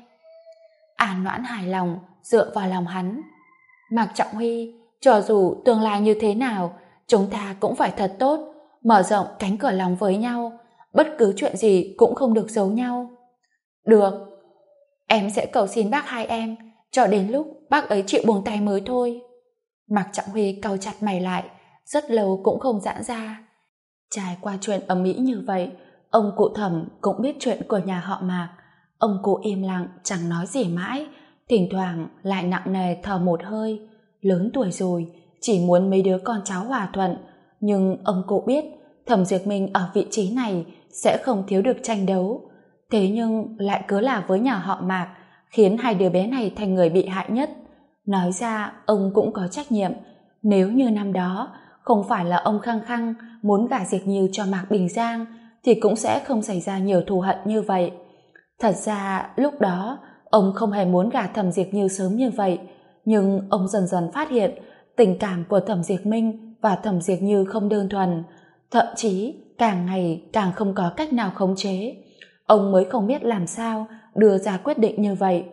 S1: An Noãn hài lòng, dựa vào lòng hắn. Mạc Trọng Huy, cho dù tương lai như thế nào, chúng ta cũng phải thật tốt, mở rộng cánh cửa lòng với nhau, bất cứ chuyện gì cũng không được giấu nhau. Được, em sẽ cầu xin bác hai em, cho đến lúc bác ấy chịu buông tay mới thôi. Mạc Trọng Huy cau chặt mày lại, rất lâu cũng không giãn ra. Trải qua chuyện ầm ĩ như vậy, ông cụ Thẩm cũng biết chuyện của nhà họ Mạc. Ông cụ im lặng chẳng nói gì mãi, thỉnh thoảng lại nặng nề thở một hơi. Lớn tuổi rồi, chỉ muốn mấy đứa con cháu hòa thuận, nhưng ông cụ biết Thẩm Diệp Minh ở vị trí này sẽ không thiếu được tranh đấu. Thế nhưng lại cứ là với nhà họ Mạc, khiến hai đứa bé này thành người bị hại nhất. Nói ra ông cũng có trách nhiệm. Nếu như năm đó không phải là ông khăng khăng muốn gả Diệp Như cho Mạc Bình Giang, thì cũng sẽ không xảy ra nhiều thù hận như vậy. Thật ra lúc đó ông không hề muốn gả Thẩm Diệp Như sớm như vậy, nhưng ông dần dần phát hiện tình cảm của Thẩm Diệp Minh và Thẩm Diệp Như không đơn thuần, thậm chí càng ngày càng không có cách nào khống chế. Ông mới không biết làm sao đưa ra quyết định như vậy.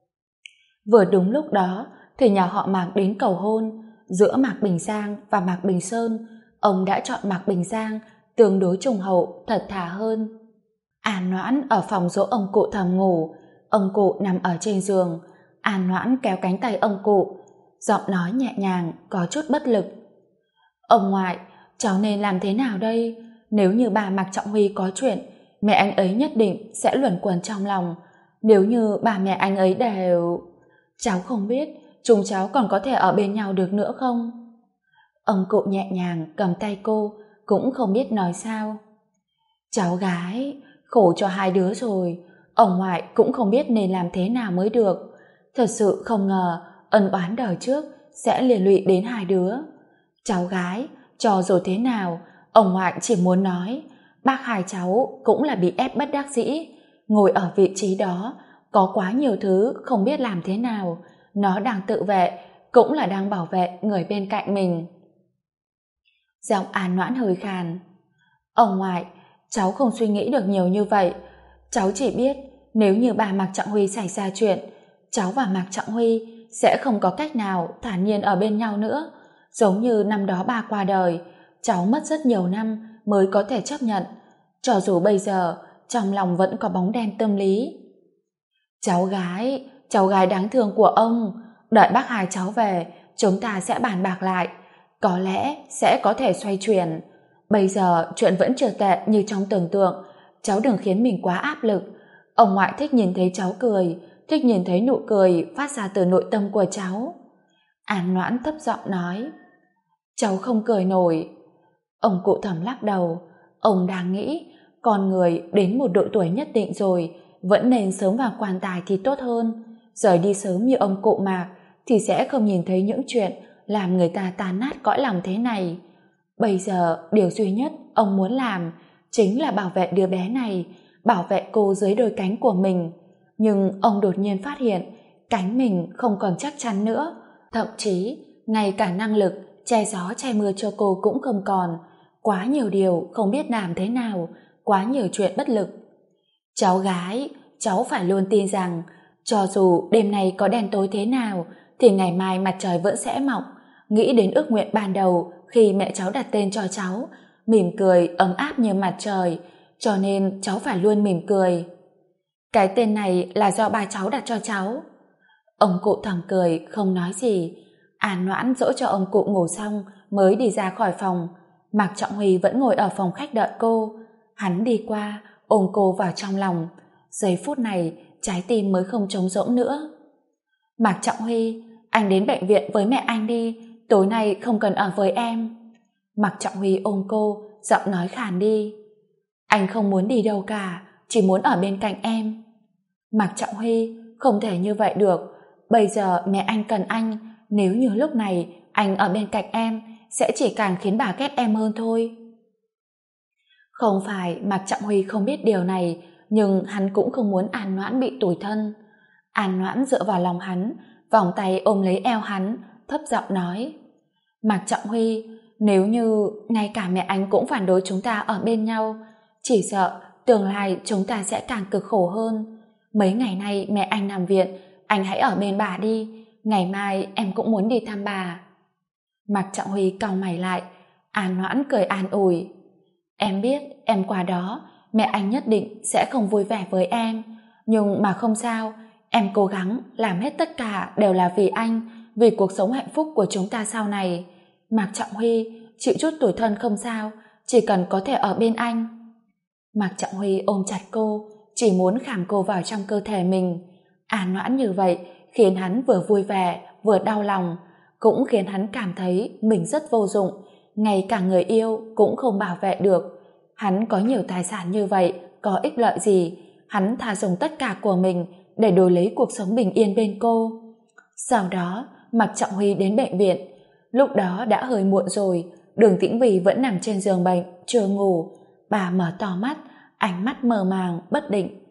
S1: Vừa đúng lúc đó thì nhà họ Mạc đến cầu hôn. Giữa Mạc Bình Giang và Mạc Bình Sơn, ông đã chọn Mạc Bình Giang, tương đối trung hậu, thật thà hơn. An Noãn ở phòng dỗ ông cụ Thẩm ngủ. Ông cụ nằm ở trên giường. An Noãn kéo cánh tay ông cụ, giọng nói nhẹ nhàng, có chút bất lực. Ông ngoại, cháu nên làm thế nào đây? Nếu như bà Mạc Trọng Huy có chuyện, mẹ anh ấy nhất định sẽ luẩn quẩn trong lòng. Nếu như bà mẹ anh ấy đều... Cháu không biết chúng cháu còn có thể ở bên nhau được nữa không? Ông cụ nhẹ nhàng cầm tay cô, cũng không biết nói sao. Cháu gái, khổ cho hai đứa rồi. Ông ngoại cũng không biết nên làm thế nào mới được. Thật sự không ngờ ân oán đời trước sẽ liên lụy đến hai đứa. Cháu gái, cho dù thế nào, ông ngoại chỉ muốn nói bác hai cháu cũng là bị ép bất đắc dĩ. Ngồi ở vị trí đó, có quá nhiều thứ không biết làm thế nào. Nó đang tự vệ, cũng là đang bảo vệ người bên cạnh mình. Giọng An Noãn hơi khàn. Ông ngoại, cháu không suy nghĩ được nhiều như vậy. Cháu chỉ biết nếu như bà Mạc Trọng Huy xảy ra chuyện, cháu và Mạc Trọng Huy sẽ không có cách nào thản nhiên ở bên nhau nữa. Giống như năm đó ba qua đời, cháu mất rất nhiều năm mới có thể chấp nhận. Cho dù bây giờ trong lòng vẫn có bóng đen tâm lý. Cháu gái đáng thương của ông, đợi bác hai cháu về, chúng ta sẽ bàn bạc lại. Có lẽ sẽ có thể xoay chuyển. Bây giờ chuyện vẫn chưa tệ như trong tưởng tượng, cháu đừng khiến mình quá áp lực. Ông ngoại thích nhìn thấy cháu cười, thích nhìn thấy nụ cười phát ra từ nội tâm của cháu. An Noãn thấp giọng nói. Cháu không cười nổi. Ông cụ Thẩm lắc đầu. Ông đang nghĩ con người đến một độ tuổi nhất định rồi vẫn nên sớm vào quan tài thì tốt hơn. Rời đi sớm như ông cụ Mạc thì sẽ không nhìn thấy những chuyện làm người ta tan nát cõi lòng thế này. Bây giờ điều duy nhất ông muốn làm chính là bảo vệ đứa bé này, bảo vệ cô dưới đôi cánh của mình. Nhưng ông đột nhiên phát hiện cánh mình không còn chắc chắn nữa, thậm chí ngay cả năng lực che gió che mưa cho cô cũng không còn. Quá nhiều điều không biết làm thế nào, quá nhiều chuyện bất lực. Cháu gái, cháu phải luôn tin rằng cho dù đêm nay có đen tối thế nào thì ngày mai mặt trời vẫn sẽ mọc. Nghĩ đến ước nguyện ban đầu khi mẹ cháu đặt tên cho cháu, mỉm cười ấm áp như mặt trời, cho nên cháu phải luôn mỉm cười. Cái tên này là do ba cháu đặt cho cháu. Ông cụ Thẩm cười không nói gì. An Noãn dỗ cho ông cụ ngủ xong mới đi ra khỏi phòng. Mạc Trọng Huy vẫn ngồi ở phòng khách đợi cô. Hắn đi qua ôm cô vào trong lòng. Giây phút này trái tim mới không trống rỗng nữa. Mạc Trọng Huy, anh đến bệnh viện với mẹ anh đi, tối nay không cần ở với em. Mạc Trọng Huy ôm cô, giọng nói khàn đi. Anh không muốn đi đâu cả, chỉ muốn ở bên cạnh em. Mạc Trọng Huy, không thể như vậy được. Bây giờ mẹ anh cần anh, nếu như lúc này anh ở bên cạnh em, sẽ chỉ càng khiến bà ghét em hơn thôi. Không phải Mạc Trọng Huy không biết điều này, nhưng hắn cũng không muốn An Noãn bị tủi thân. An Noãn dựa vào lòng hắn, vòng tay ôm lấy eo hắn, thấp giọng nói: Mạc Trọng Huy, nếu như ngay cả mẹ anh cũng phản đối chúng ta ở bên nhau, chỉ sợ tương lai chúng ta sẽ càng cực khổ hơn. Mấy ngày nay mẹ anh nằm viện, anh hãy ở bên bà đi, ngày mai em cũng muốn đi thăm bà. Mạc Trọng Huy cau mày lại. An Noãn cười an ủi: Em biết em qua đó mẹ anh nhất định sẽ không vui vẻ với em, nhưng mà không sao, em cố gắng làm hết tất cả đều là vì anh, vì cuộc sống hạnh phúc của chúng ta sau này. Mạc Trọng Huy, chịu chút tủi thân không sao, chỉ cần có thể ở bên anh. Mạc Trọng Huy ôm chặt cô, chỉ muốn khảm cô vào trong cơ thể mình. An Noãn như vậy khiến hắn vừa vui vẻ vừa đau lòng, cũng khiến hắn cảm thấy mình rất vô dụng, ngay cả người yêu cũng không bảo vệ được. Hắn có nhiều tài sản như vậy có ích lợi gì? Hắn thà dùng tất cả của mình để đổi lấy cuộc sống bình yên bên cô. Sau đó Mạc Trọng Huy đến bệnh viện. Lúc đó đã hơi muộn rồi, Đường Tĩnh Vy vẫn nằm trên giường bệnh chưa ngủ. Bà mở to mắt, ánh mắt mơ màng bất định.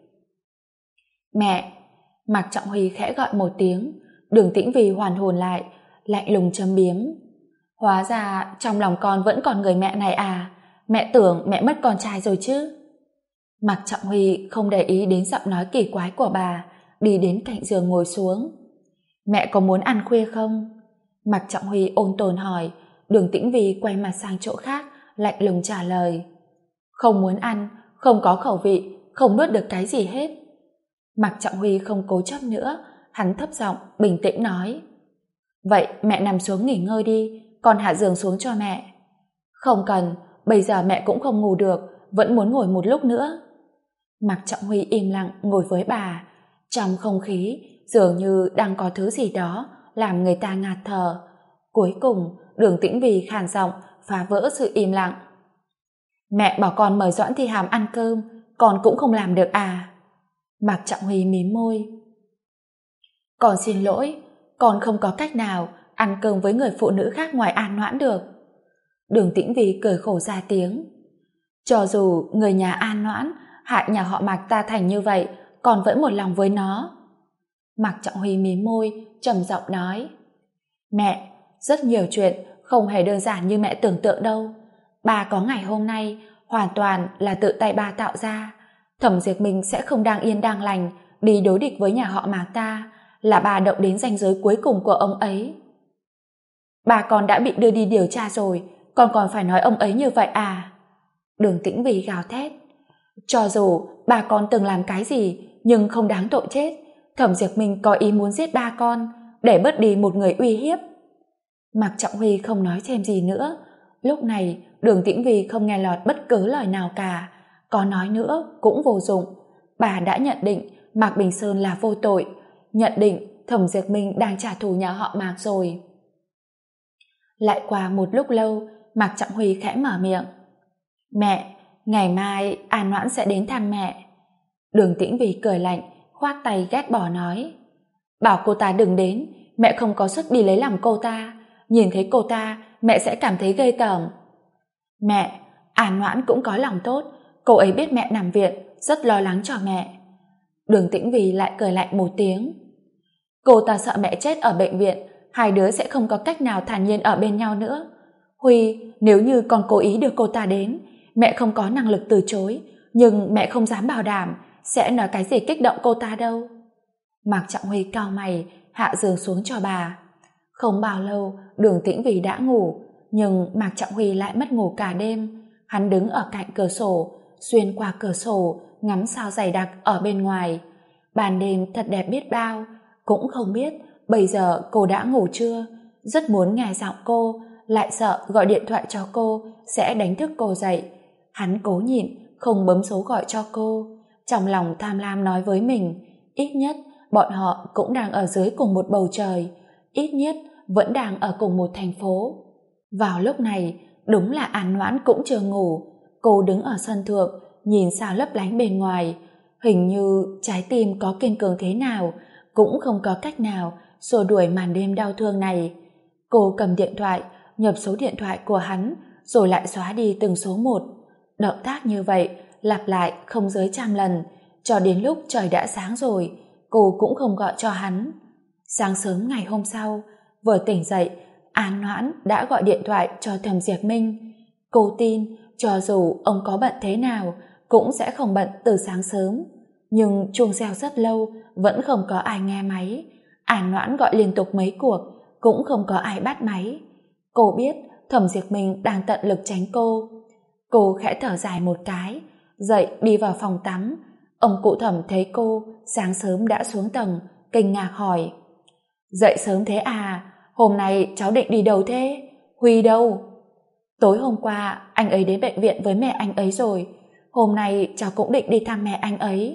S1: Mẹ! Mạc Trọng Huy khẽ gọi một tiếng. Đường Tĩnh Vy hoàn hồn lại, lạnh lùng châm biếm: Hóa ra trong lòng con vẫn còn người mẹ này à? Mẹ tưởng mẹ mất con trai rồi chứ? Mạc Trọng Huy không để ý đến giọng nói kỳ quái của bà, đi đến cạnh giường ngồi xuống. Mẹ có muốn ăn khuya không? Mạc Trọng Huy ôn tồn hỏi. Đường Tĩnh Vy quay mặt sang chỗ khác, lạnh lùng trả lời: Không muốn ăn, không có khẩu vị, không nuốt được cái gì hết. Mạc Trọng Huy không cố chấp nữa, hắn thấp giọng bình tĩnh nói: Vậy mẹ nằm xuống nghỉ ngơi đi, con hạ giường xuống cho mẹ. Không cần, bây giờ mẹ cũng không ngủ được, vẫn muốn ngồi một lúc nữa. Mạc Trọng Huy im lặng ngồi với bà. Trong không khí dường như đang có thứ gì đó làm người ta ngạt thở. Cuối cùng Đường Tĩnh Vy khàn giọng phá vỡ sự im lặng: Mẹ bảo con mời Doãn Thi Hàm ăn cơm, con cũng không làm được à? Mạc Trọng Huy mím môi: Con xin lỗi, con không có cách nào ăn cơm với người phụ nữ khác ngoài An Noãn được. Đường Tĩnh Vy cười khổ ra tiếng: Cho dù người nhà An Noãn hại nhà họ Mạc ta thành như vậy, con vẫn một lòng với nó. Mạc Trọng Huy mím môi, trầm giọng nói: Mẹ, rất nhiều chuyện không hề đơn giản như mẹ tưởng tượng đâu. Bà có ngày hôm nay hoàn toàn là tự tay bà tạo ra. Thẩm Diệp Minh sẽ không đang yên đang lành đi đối địch với nhà họ Mạc ta, là bà động đến ranh giới cuối cùng của ông ấy. Bà con đã bị đưa đi điều tra rồi, con còn phải nói ông ấy như vậy à? Đường Tĩnh Vy gào thét: Cho dù bà con từng làm cái gì nhưng không đáng tội chết. Thẩm Diệp Minh có ý muốn giết ba con để bớt đi một người uy hiếp. Mạc Trọng Huy không nói thêm gì nữa. Lúc này Đường Tĩnh Vy không nghe lọt bất cứ lời nào cả, có nói nữa cũng vô dụng. Bà đã nhận định Mạc Bình Sơn là vô tội, nhận định Thẩm Diệp Minh đang trả thù nhà họ Mạc rồi. Lại qua một lúc lâu, Mạc Trọng Huy khẽ mở miệng: Mẹ, ngày mai An Noãn sẽ đến thăm mẹ. Đường Tĩnh Vy cười lạnh, khoát tay ghét bỏ nói: Bảo cô ta đừng đến, mẹ không có sức đi lấy lòng cô ta. Nhìn thấy cô ta, mẹ sẽ cảm thấy ghê tởm. Mẹ, An Noãn cũng có lòng tốt, cô ấy biết mẹ nằm viện, rất lo lắng cho mẹ. Đường Tĩnh Vy lại cười lạnh một tiếng: Cô ta sợ mẹ chết ở bệnh viện, hai đứa sẽ không có cách nào thản nhiên ở bên nhau nữa. Huy, nếu như con cố ý đưa cô ta đến, mẹ không có năng lực từ chối, nhưng mẹ không dám bảo đảm sẽ nói cái gì kích động cô ta đâu. Mạc Trọng Huy cau mày, hạ giường xuống cho bà. Không bao lâu, Đường Tĩnh Vy đã ngủ, nhưng Mạc Trọng Huy lại mất ngủ cả đêm. Hắn đứng ở cạnh cửa sổ, xuyên qua cửa sổ, ngắm sao dày đặc ở bên ngoài. Ban đêm thật đẹp biết bao, cũng không biết bây giờ cô đã ngủ chưa. Rất muốn nghe giọng cô, lại sợ gọi điện thoại cho cô sẽ đánh thức cô dậy. Hắn cố nhịn, không bấm số gọi cho cô. Trong lòng tham lam nói với mình, ít nhất bọn họ cũng đang ở dưới cùng một bầu trời, ít nhất vẫn đang ở cùng một thành phố. Vào lúc này, đúng là An Noãn cũng chưa ngủ. Cô đứng ở sân thượng, nhìn sao lấp lánh bên ngoài. Hình như trái tim có kiên cường thế nào, cũng không có cách nào xua đuổi màn đêm đau thương này. Cô cầm điện thoại, nhập số điện thoại của hắn, rồi lại xóa đi từng số một. Động tác như vậy, lặp lại không dưới 100 lần, cho đến lúc trời đã sáng rồi, cô cũng không gọi cho hắn. Sáng sớm ngày hôm sau, vừa tỉnh dậy, An Noãn đã gọi điện thoại cho Thẩm Diệp Minh. Cô tin, cho dù ông có bận thế nào, cũng sẽ không bận từ sáng sớm. Nhưng chuông reo rất lâu, vẫn không có ai nghe máy. An Noãn gọi liên tục mấy cuộc, cũng không có ai bắt máy. Cô biết Thẩm Diệp Minh đang tận lực tránh cô. Cô khẽ thở dài một cái, dậy đi vào phòng tắm. Ông cụ Thẩm thấy cô sáng sớm đã xuống tầng, kinh ngạc hỏi: Dậy sớm thế à? Hôm nay cháu định đi đâu thế? Huy đâu? Tối hôm qua anh ấy đến bệnh viện với mẹ anh ấy rồi. Hôm nay cháu cũng định đi thăm mẹ anh ấy.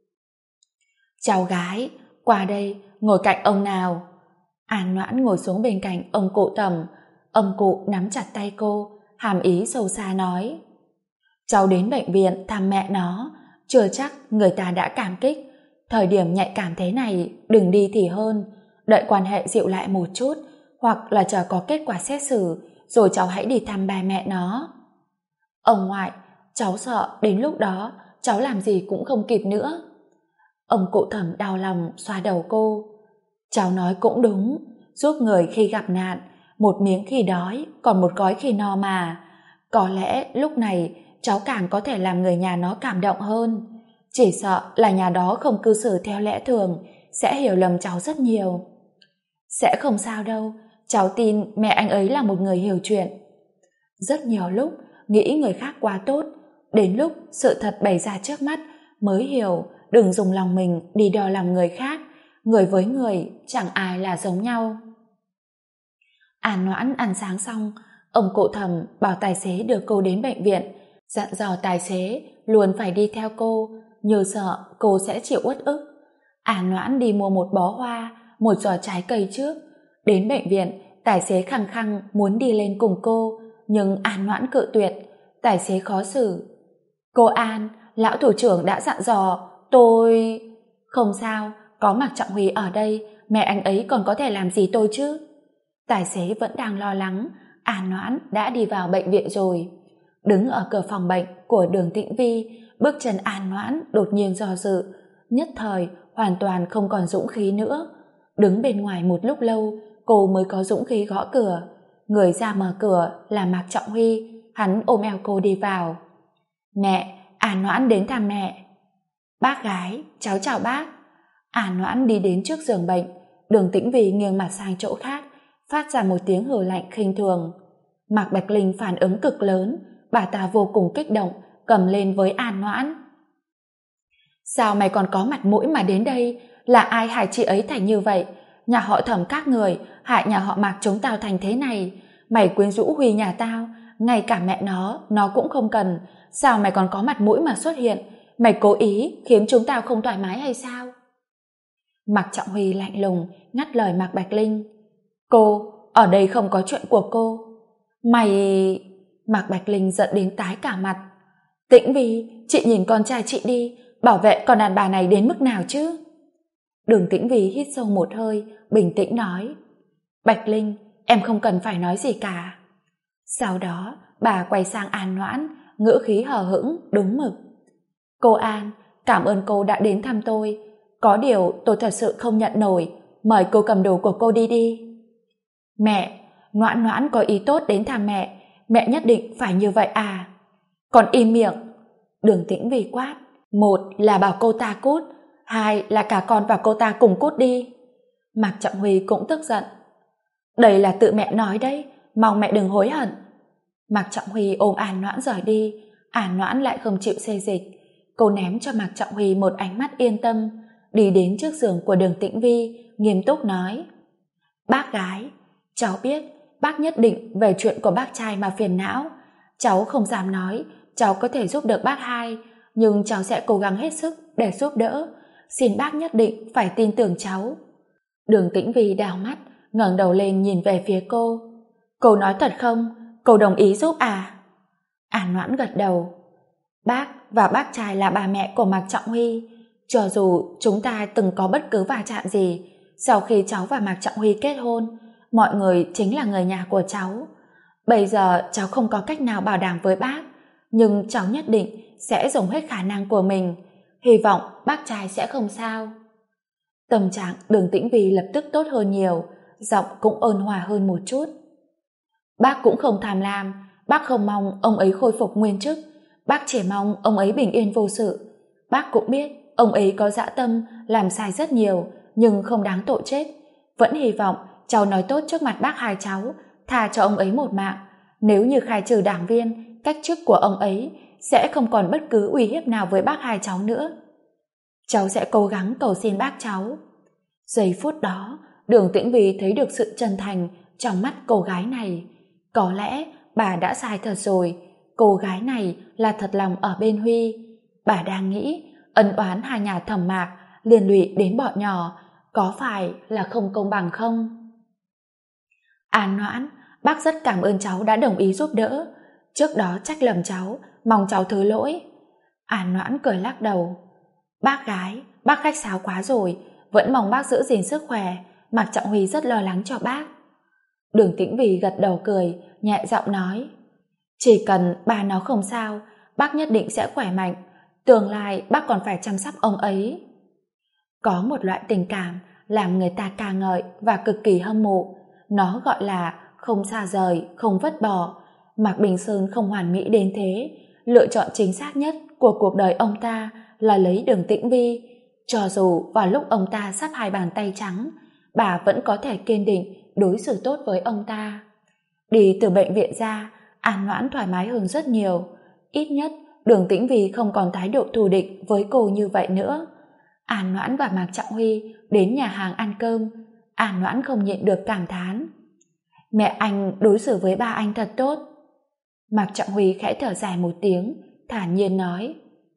S1: Cháu gái, qua đây, ngồi cạnh ông nào. An Noãn ngồi xuống bên cạnh ông cụ Thẩm. Ông cụ nắm chặt tay cô, hàm ý sâu xa nói: Cháu đến bệnh viện thăm mẹ nó, chưa chắc người ta đã cảm kích. Thời điểm nhạy cảm thế này, đừng đi thì hơn. Đợi quan hệ dịu lại một chút, hoặc là chờ có kết quả xét xử, rồi cháu hãy đi thăm ba mẹ nó. Ông ngoại, cháu sợ đến lúc đó cháu làm gì cũng không kịp nữa. Ông cụ Thẩm đau lòng xoa đầu cô. Cháu nói cũng đúng, giúp người khi gặp nạn, một miếng khi đói, còn một gói khi no mà. Có lẽ lúc này cháu càng có thể làm người nhà nó cảm động hơn. Chỉ sợ là nhà đó không cư xử theo lẽ thường, sẽ hiểu lầm cháu rất nhiều. Sẽ không sao đâu, cháu tin mẹ anh ấy là một người hiểu chuyện. Rất nhiều lúc nghĩ người khác quá tốt, đến lúc sự thật bày ra trước mắt mới hiểu đừng dùng lòng mình đi đo lòng người khác. Người với người chẳng ai là giống nhau. An Noãn ăn sáng xong, ông cụ Thẩm bảo tài xế đưa cô đến bệnh viện, dặn dò tài xế luôn phải đi theo cô, như sợ cô sẽ chịu uất ức. An Noãn đi mua một bó hoa, một giỏ trái cây trước. Đến bệnh viện, tài xế khăng khăng muốn đi lên cùng cô, nhưng An Noãn cự tuyệt. Tài xế khó xử: Cô An, lão thủ trưởng đã dặn dò, tôi... Không sao, có Mạc Trọng Huy ở đây, mẹ anh ấy còn có thể làm gì tôi chứ? Tài xế vẫn đang lo lắng. An Noãn đã đi vào bệnh viện rồi. Đứng ở cửa phòng bệnh của Đường Tĩnh Vi, bước chân An Noãn đột nhiên do dự, nhất thời hoàn toàn không còn dũng khí nữa. Đứng bên ngoài một lúc lâu, cô mới có dũng khí gõ cửa. Người ra mở cửa là Mạc Trọng Huy. Hắn ôm eo cô đi vào. Mẹ, An Noãn đến thăm mẹ. Bác gái, cháu chào bác. An Noãn đi đến trước giường bệnh. Đường Tĩnh Vi nghiêng mặt sang chỗ khác, phát ra một tiếng hừ lạnh khinh thường. Mạc Bạch Linh phản ứng cực lớn, bà ta vô cùng kích động, cầm lên với An Noãn. Sao mày còn có mặt mũi mà đến đây? Là ai hại chị ấy thành như vậy? Nhà họ Thẩm các người hại nhà họ Mạc chúng tao thành thế này. Mày quyến rũ Huy nhà tao, ngay cả mẹ nó cũng không cần. Sao mày còn có mặt mũi mà xuất hiện? Mày cố ý khiến chúng tao không thoải mái hay sao? Mạc Trọng Huy lạnh lùng ngắt lời Mạc Bạch Linh. Cô, ở đây không có chuyện của cô. Mày... Mạc Bạch Linh giận đến tái cả mặt. Tĩnh Vi, chị nhìn con trai chị đi, bảo vệ con đàn bà này đến mức nào chứ? Đường Tĩnh Vi hít sâu một hơi, bình tĩnh nói. Bạch Linh, em không cần phải nói gì cả. Sau đó, bà quay sang An Noãn, ngữ khí hờ hững, đúng mực. Cô An, cảm ơn cô đã đến thăm tôi. Có điều tôi thật sự không nhận nổi. Mời cô cầm đồ của cô đi đi. Mẹ, Noãn Noãn có ý tốt đến thăm mẹ. Mẹ nhất định phải như vậy à? Còn im miệng. Đường Tĩnh Vi quát. Một là bảo cô ta cút, hai là cả con và cô ta cùng cút đi. Mạc Trọng Huy cũng tức giận. Đây là tự mẹ nói đấy, mong mẹ đừng hối hận. Mạc Trọng Huy ôm An Noãn rời đi. An Noãn lại không chịu xê dịch. Cô ném cho Mạc Trọng Huy một ánh mắt yên tâm, đi đến trước giường của Đường Tĩnh Vi, nghiêm túc nói. Bác gái, cháu biết bác nhất định về chuyện của bác trai mà phiền não. Cháu không dám nói cháu có thể giúp được bác hai, nhưng cháu sẽ cố gắng hết sức để giúp đỡ. Xin bác nhất định phải tin tưởng cháu. Đường Tĩnh Vi đào mắt, ngẩng đầu lên nhìn về phía cô. Cô nói thật không? cô đồng ý giúp à? An Noãn gật đầu. Bác và bác trai là bà mẹ của Mạc Trọng Huy. Cho dù chúng ta từng có bất cứ va chạm gì, sau khi cháu và Mạc Trọng Huy kết hôn, mọi người chính là người nhà của cháu. Bây giờ cháu không có cách nào bảo đảm với bác, nhưng cháu nhất định sẽ dùng hết khả năng của mình. Hy vọng bác trai sẽ không sao. Tâm trạng Đường Tĩnh Vy lập tức tốt hơn nhiều, giọng cũng ôn hòa hơn một chút. Bác cũng không tham lam, bác không mong ông ấy khôi phục nguyên chức, bác chỉ mong ông ấy bình yên vô sự. Bác cũng biết ông ấy có dã tâm, làm sai rất nhiều, nhưng không đáng tội chết. Vẫn hy vọng cháu nói tốt trước mặt bác hai cháu, tha cho ông ấy một mạng. Nếu như khai trừ đảng viên, cách chức của ông ấy, sẽ không còn bất cứ uy hiếp nào với bác hai cháu nữa. Cháu sẽ cố gắng cầu xin bác cháu. Giây phút đó, Đường Tĩnh Vy thấy được sự chân thành trong mắt cô gái này. Có lẽ bà đã sai thật rồi, cô gái này là thật lòng ở bên Huy. Bà đang nghĩ ân oán hai nhà Thẩm Mạc liên lụy đến bọn nhỏ, có phải là không công bằng không? An Noãn, bác rất cảm ơn cháu đã đồng ý giúp đỡ. Trước đó trách lầm cháu, mong cháu thứ lỗi. An Noãn cười lắc đầu. Bác gái, bác khách sáo quá rồi, vẫn mong bác giữ gìn sức khỏe. Mạc Trọng Huy rất lo lắng cho bác. Đường Tĩnh Vy gật đầu cười, nhẹ giọng nói. Chỉ cần ba nó không sao, bác nhất định sẽ khỏe mạnh. Tương lai bác còn phải chăm sóc ông ấy. Có một loại tình cảm làm người ta ca ngợi và cực kỳ hâm mộ. Nó gọi là không xa rời, không vứt bỏ. Mạc Bình Sơn không hoàn mỹ đến thế. Lựa chọn chính xác nhất của cuộc đời ông ta là lấy Đường Tĩnh Vy. Cho dù vào lúc ông ta sắp hai bàn tay trắng, bà vẫn có thể kiên định đối xử tốt với ông ta. Đi từ bệnh viện ra, An Noãn thoải mái hơn rất nhiều. Ít nhất Đường Tĩnh Vy không còn thái độ thù địch với cô như vậy nữa. An Noãn và Mạc Trọng Huy đến nhà hàng ăn cơm. An Noãn không nhịn được cảm thán. Mẹ anh đối xử với ba anh thật tốt. Mạc Trọng Huy khẽ thở dài một tiếng, thản nhiên nói.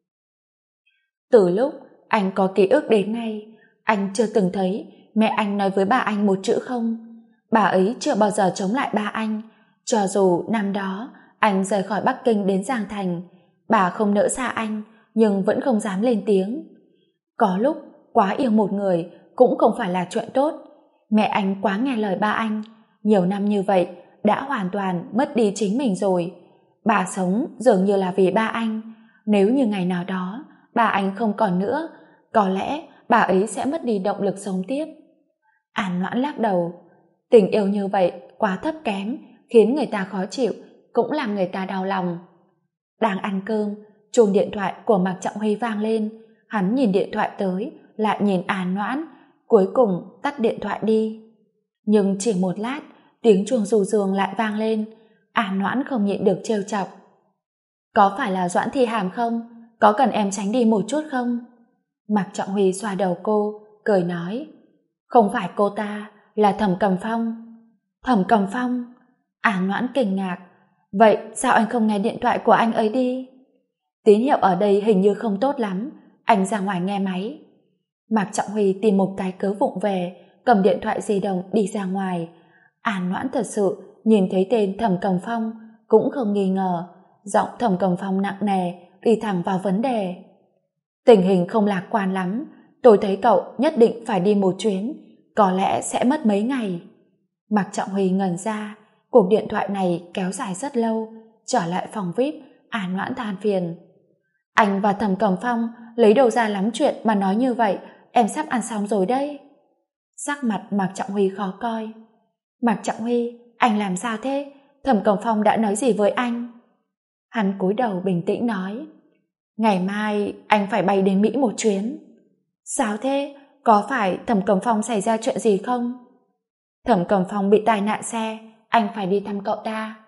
S1: Từ lúc anh có ký ức đến nay, anh chưa từng thấy mẹ anh nói với ba anh một chữ không. Bà ấy chưa bao giờ chống lại ba anh. Cho dù năm đó anh rời khỏi Bắc Kinh đến Giang Thành, bà không nỡ xa anh, nhưng vẫn không dám lên tiếng. Có lúc quá yêu một người cũng không phải là chuyện tốt. Mẹ anh quá nghe lời ba anh, nhiều năm như vậy đã hoàn toàn mất đi chính mình rồi. Bà sống dường như là vì ba anh. Nếu như ngày nào đó ba anh không còn nữa, có lẽ bà ấy sẽ mất đi động lực sống tiếp. An Noãn lắc đầu. Tình yêu như vậy quá thấp kém, khiến người ta khó chịu, cũng làm người ta đau lòng. Đang ăn cơm, chuông điện thoại của Mạc Trọng Huy vang lên. Hắn nhìn điện thoại tới, lại nhìn An Noãn, cuối cùng tắt điện thoại đi. Nhưng chỉ một lát, tiếng chuông du dương lại vang lên. An Noãn không nhịn được trêu chọc. Có phải là Doãn Thi Hàm không? Có cần em tránh đi một chút không? Mạc Trọng Huy xoa đầu cô, cười nói. Không phải cô ta, là Thẩm Cầm Phong. Thẩm Cầm Phong? An Noãn kinh ngạc. Vậy sao anh không nghe điện thoại của anh ấy đi? Tín hiệu ở đây hình như không tốt lắm. Anh ra ngoài nghe máy. Mạc Trọng Huy tìm một cái cớ vụng về, cầm điện thoại di động đi ra ngoài. An Noãn thật sự nhìn thấy tên Thẩm Cầm Phong, cũng không nghi ngờ. Giọng Thẩm Cầm Phong nặng nề, đi thẳng vào vấn đề. Tình hình không lạc quan lắm. Tôi thấy cậu nhất định phải đi một chuyến, có lẽ sẽ mất mấy ngày. Mạc Trọng Huy ngẩn ra. Cuộc điện thoại này kéo dài rất lâu. Trở lại phòng VIP, An Noãn than phiền. Anh và Thẩm Cầm Phong lấy đâu ra lắm chuyện mà nói như vậy. Em sắp ăn xong rồi đây. Sắc mặt Mạc Trọng Huy khó coi. Mạc Trọng Huy, anh làm sao thế? Thẩm Cầm Phong đã nói gì với anh? Hắn cúi đầu bình tĩnh nói. Ngày mai anh phải bay đến Mỹ một chuyến. Sao thế? Có phải Thẩm Cầm Phong xảy ra chuyện gì không? Thẩm Cầm Phong bị tai nạn xe, anh phải đi thăm cậu ta.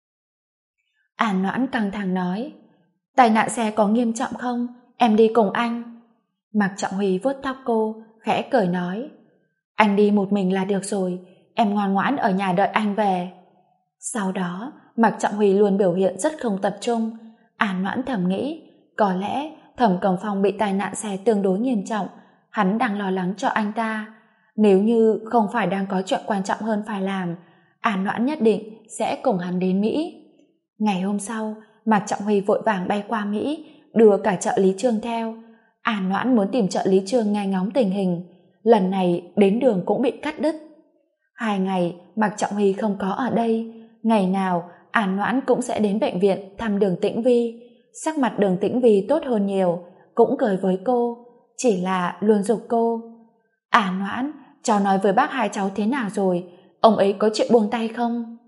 S1: An Noãn căng thẳng nói. Tai nạn xe có nghiêm trọng không? Em đi cùng anh. Mạc Trọng Huy vuốt tóc cô, khẽ cười nói. Anh đi một mình là được rồi, em ngoan ngoãn ở nhà đợi anh về. Sau đó, Mạc Trọng Huy luôn biểu hiện rất không tập trung. An Noãn thầm nghĩ, có lẽ Thẩm Cầm Phong bị tai nạn xe tương đối nghiêm trọng, hắn đang lo lắng cho anh ta. Nếu như không phải đang có chuyện quan trọng hơn phải làm, An Noãn nhất định sẽ cùng hắn đến Mỹ. Ngày hôm sau, Mạc Trọng Huy vội vàng bay qua Mỹ, đưa cả trợ lý Trương theo. An Noãn muốn tìm trợ lý Trương nghe ngóng tình hình, lần này đến đường cũng bị cắt đứt. 2 ngày Mạc Trọng Huy không có ở đây, ngày nào An Noãn cũng sẽ đến bệnh viện thăm Đường Tĩnh Vi. Sắc mặt Đường Tĩnh Vi tốt hơn nhiều, cũng cười với cô, chỉ là luôn giục cô. An Noãn, cháu nói với bác hai cháu thế nào rồi, ông ấy có chịu buông tay không?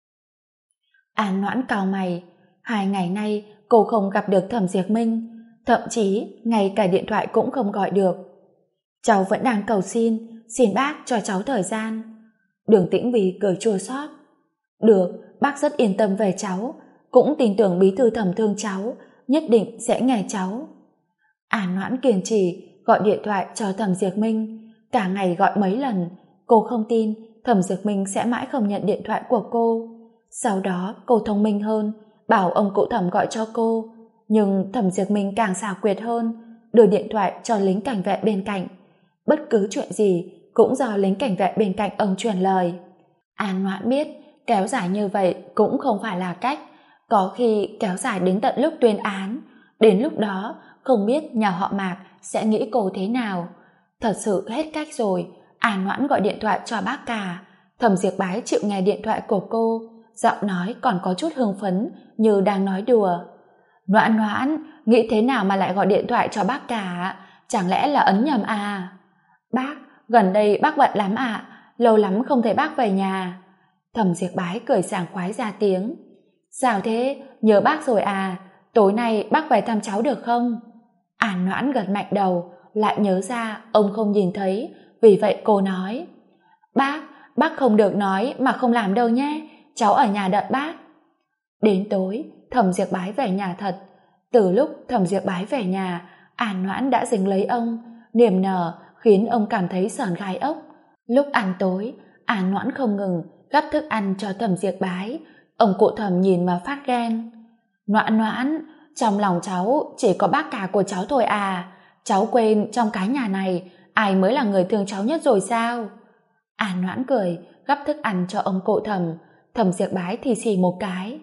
S1: An Noãn cau mày, 2 ngày nay cô không gặp được Thẩm Diệp Minh, thậm chí ngay cả điện thoại cũng không gọi được. Cháu vẫn đang cầu xin bác cho cháu thời gian. Đường Tĩnh Vi cười chua xót. Được, bác rất yên tâm về cháu, cũng tin tưởng bí thư Thẩm thương cháu, nhất định sẽ nghe cháu. An Noãn kiên trì gọi điện thoại cho Thẩm Diệp Minh, cả ngày gọi mấy lần, cô không tin Thẩm Diệp Minh sẽ mãi không nhận điện thoại của cô. Sau đó cô thông minh hơn, bảo ông cụ Thẩm gọi cho cô, nhưng Thẩm Diệp Minh càng xảo quyệt hơn, đưa điện thoại cho lính cảnh vệ bên cạnh. Bất cứ chuyện gì cũng do lính cảnh vệ bên cạnh ông truyền lời. An Noãn biết kéo dài như vậy cũng không phải là cách, có khi kéo dài đến tận lúc tuyên án, đến lúc đó không biết nhà họ Mạc sẽ nghĩ cô thế nào. Thật sự hết cách rồi. An Noãn gọi điện thoại cho bác cả. Thẩm Diệp Bái chịu nghe điện thoại của cô, giọng nói còn có chút hưng phấn như đang nói đùa. Noãn Noãn, nghĩ thế nào mà lại gọi điện thoại cho bác cả, chẳng lẽ là ấn nhầm à? Bác, gần đây bác bận lắm ạ, lâu lắm không thấy bác về nhà. Thẩm Diệp Bái cười sảng khoái ra tiếng. Sao thế, nhớ bác rồi à, tối nay bác về thăm cháu được không? An Noãn gật mạnh đầu, lại nhớ ra ông không nhìn thấy, vì vậy cô nói. Bác không được nói mà không làm đâu nhé, cháu ở nhà đợi bác. Đến tối, Thẩm Diệp Bái về nhà thật. Từ lúc Thẩm Diệp Bái về nhà, An Noãn đã dính lấy ông, niềm nở khiến ông cảm thấy sởn gai ốc. Lúc ăn tối, An Noãn không ngừng gắp thức ăn cho Thẩm Diệp Bái. Ông cụ Thẩm nhìn mà phát ghen. Noãn Noãn, trong lòng cháu chỉ có bác cả của cháu thôi à, cháu quên trong cái nhà này ai mới là người thương cháu nhất rồi sao? An Noãn cười gắp thức ăn cho ông cụ Thẩm. Thẩm Diệp Bái thì xì một cái.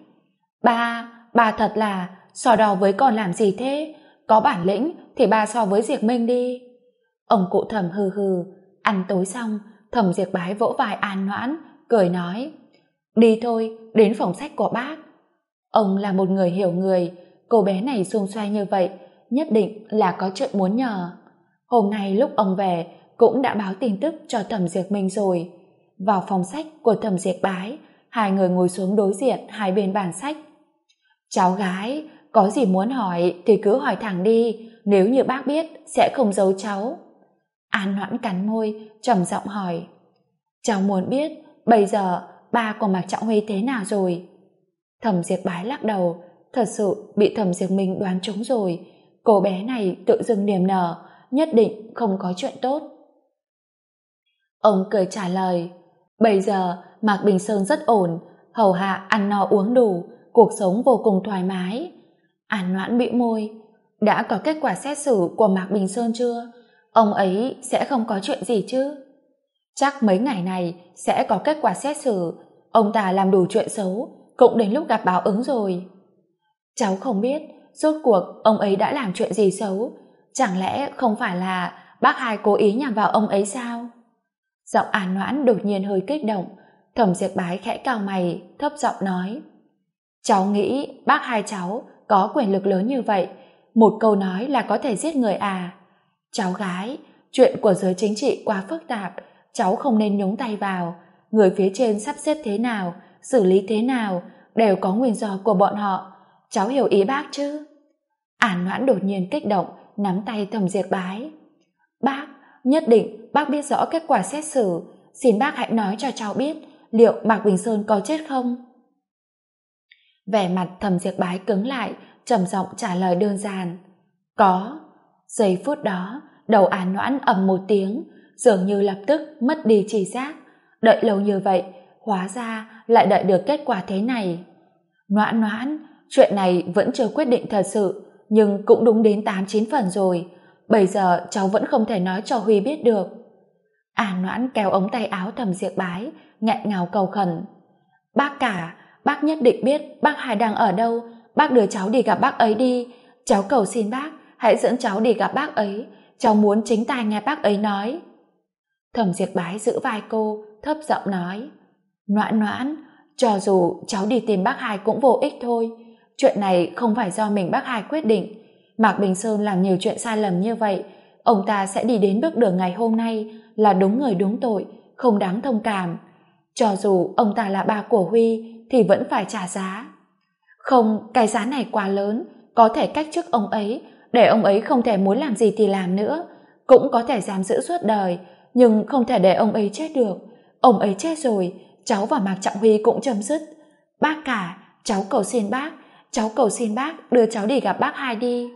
S1: Ba thật là so đo với con làm gì thế, có bản lĩnh thì ba so với Diệp Minh đi. Ông cụ Thẩm hừ hừ. Ăn tối xong, Thẩm Diệp Bái vỗ vai An Noãn, cười nói. Đi thôi, đến phòng sách của bác. Ông là một người hiểu người, cô bé này xung xoay như vậy, nhất định là có chuyện muốn nhờ. Hôm nay lúc ông về, cũng đã báo tin tức cho Thẩm Diệp Minh rồi. Vào phòng sách của Thẩm Diệp Bái, hai người ngồi xuống đối diện hai bên bàn sách. Cháu gái, có gì muốn hỏi thì cứ hỏi thẳng đi, nếu như bác biết sẽ không giấu cháu. An Noãn cắn môi, trầm giọng hỏi. Cháu muốn biết bây giờ ba của Mạc Trọng Huy thế nào rồi? Thẩm Diệp Bái lắc đầu, thật sự bị Thẩm Diệp Minh đoán trúng rồi. Cô bé này tự dưng niềm nở, nhất định không có chuyện tốt. Ông cười trả lời. Bây giờ Mạc Bình Sơn rất ổn, hầu hạ ăn no uống đủ, cuộc sống vô cùng thoải mái. An Noãn bĩu môi. Đã có kết quả xét xử của Mạc Bình Sơn chưa? Ông ấy sẽ không có chuyện gì chứ? Chắc mấy ngày này sẽ có kết quả xét xử. Ông ta làm đủ chuyện xấu, cũng đến lúc gặp báo ứng rồi. Cháu không biết rốt cuộc ông ấy đã làm chuyện gì xấu, chẳng lẽ không phải là bác hai cố ý nhằm vào ông ấy sao? Giọng An Noãn đột nhiên hơi kích động. Thẩm Diệp Bái khẽ cau mày, thấp giọng nói. Cháu nghĩ bác hai cháu có quyền lực lớn như vậy, một câu nói là có thể giết người à? Cháu gái, chuyện của giới chính trị quá phức tạp, cháu không nên nhúng tay vào. Người phía trên sắp xếp thế nào, xử lý thế nào, đều có nguyên do của bọn họ. Cháu hiểu ý bác chứ? An Noãn đột nhiên kích động, nắm tay Thẩm Diệp Bái. Bác, nhất định bác biết rõ kết quả xét xử. Xin bác hãy nói cho cháu biết liệu Mạc Bình Sơn có chết không? Vẻ mặt Thẩm Diệp Bái cứng lại, trầm giọng trả lời đơn giản. Có. Giây phút đó, đầu An Noãn ầm một tiếng, dường như lập tức mất đi tri giác. Đợi lâu như vậy, hóa ra lại đợi được kết quả thế này. Noãn Noãn, chuyện này vẫn chưa quyết định thật sự, nhưng cũng đúng đến 8-9 phần rồi. Bây giờ cháu vẫn không thể nói cho Huy biết được. An Noãn kéo ống tay áo Thẩm Diệp Bái, nghẹn ngào cầu khẩn. Bác cả, bác nhất định biết bác Hai đang ở đâu, bác đưa cháu đi gặp bác ấy đi. Cháu cầu xin bác, hãy dẫn cháu đi gặp bác ấy, cháu muốn chính tai nghe bác ấy nói. Thẩm Diệp Bái giữ vai cô, thấp giọng nói, Noãn Noãn, cho dù cháu đi tìm bác Hai cũng vô ích thôi. Chuyện này không phải do mình bác Hai quyết định. Mạc Bình Sơn làm nhiều chuyện sai lầm như vậy, ông ta sẽ đi đến bước đường ngày hôm nay là đúng người đúng tội, không đáng thông cảm. Cho dù ông ta là ba của Huy thì vẫn phải trả giá. Không, cái giá này quá lớn, có thể cách chức ông ấy, để ông ấy không thể muốn làm gì thì làm nữa, cũng có thể giam giữ suốt đời, nhưng không thể để ông ấy chết được. Ông ấy chết rồi, cháu và Mạc Trọng Huy cũng chấm dứt. Bác cả, cháu cầu xin bác, cháu cầu xin bác đưa cháu đi gặp bác Hai đi.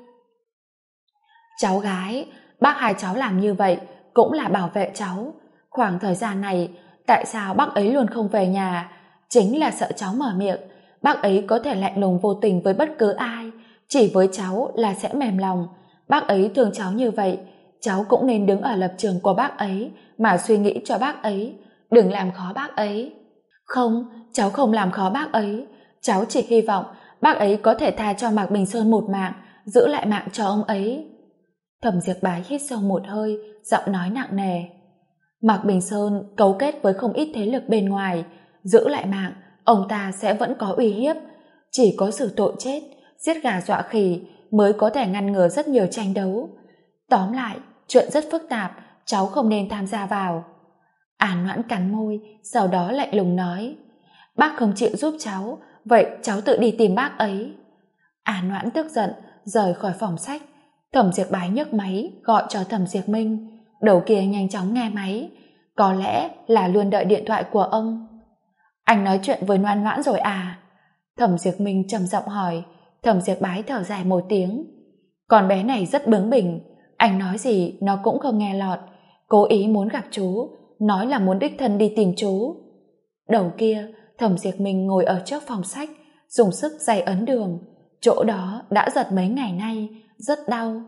S1: Cháu gái, bác Hai cháu làm như vậy cũng là bảo vệ cháu. Khoảng thời gian này, tại sao bác ấy luôn không về nhà? Chính là sợ cháu mở miệng. Bác ấy có thể lạnh lùng vô tình với bất cứ ai, chỉ với cháu là sẽ mềm lòng. Bác ấy thương cháu như vậy, cháu cũng nên đứng ở lập trường của bác ấy mà suy nghĩ cho bác ấy, đừng làm khó bác ấy. Không, cháu không làm khó bác ấy, cháu chỉ hy vọng bác ấy có thể tha cho Mạc Bình Sơn một mạng, giữ lại mạng cho ông ấy. Thẩm Diệp Bái hít sâu một hơi, giọng nói nặng nề. Mạc Bình Sơn cấu kết với không ít thế lực bên ngoài, giữ lại mạng, ông ta sẽ vẫn có uy hiếp. Chỉ có xử tội chết, giết gà dọa khỉ mới có thể ngăn ngừa rất nhiều tranh đấu. Tóm lại, chuyện rất phức tạp, cháu không nên tham gia vào. An Noãn cắn môi, sau đó lạnh lùng nói, bác không chịu giúp cháu, vậy cháu tự đi tìm bác ấy. An Noãn tức giận, rời khỏi phòng sách. Thẩm Diệp Bái nhấc máy, gọi cho Thẩm Diệp Minh. Đầu kia nhanh chóng nghe máy. Có lẽ là luôn đợi điện thoại của ông. Anh nói chuyện với Noãn Noãn rồi à? Thẩm Diệp Minh trầm giọng hỏi. Thẩm Diệp Bái thở dài một tiếng. Con bé này rất bướng bỉnh, anh nói gì nó cũng không nghe lọt, cố ý muốn gặp chú, nói là muốn đích thân đi tìm chú. Đầu kia, Thẩm Diệp Minh ngồi ở trước phòng sách, dùng sức giày ấn đường. Chỗ đó đã giật mấy ngày nay, rất đau.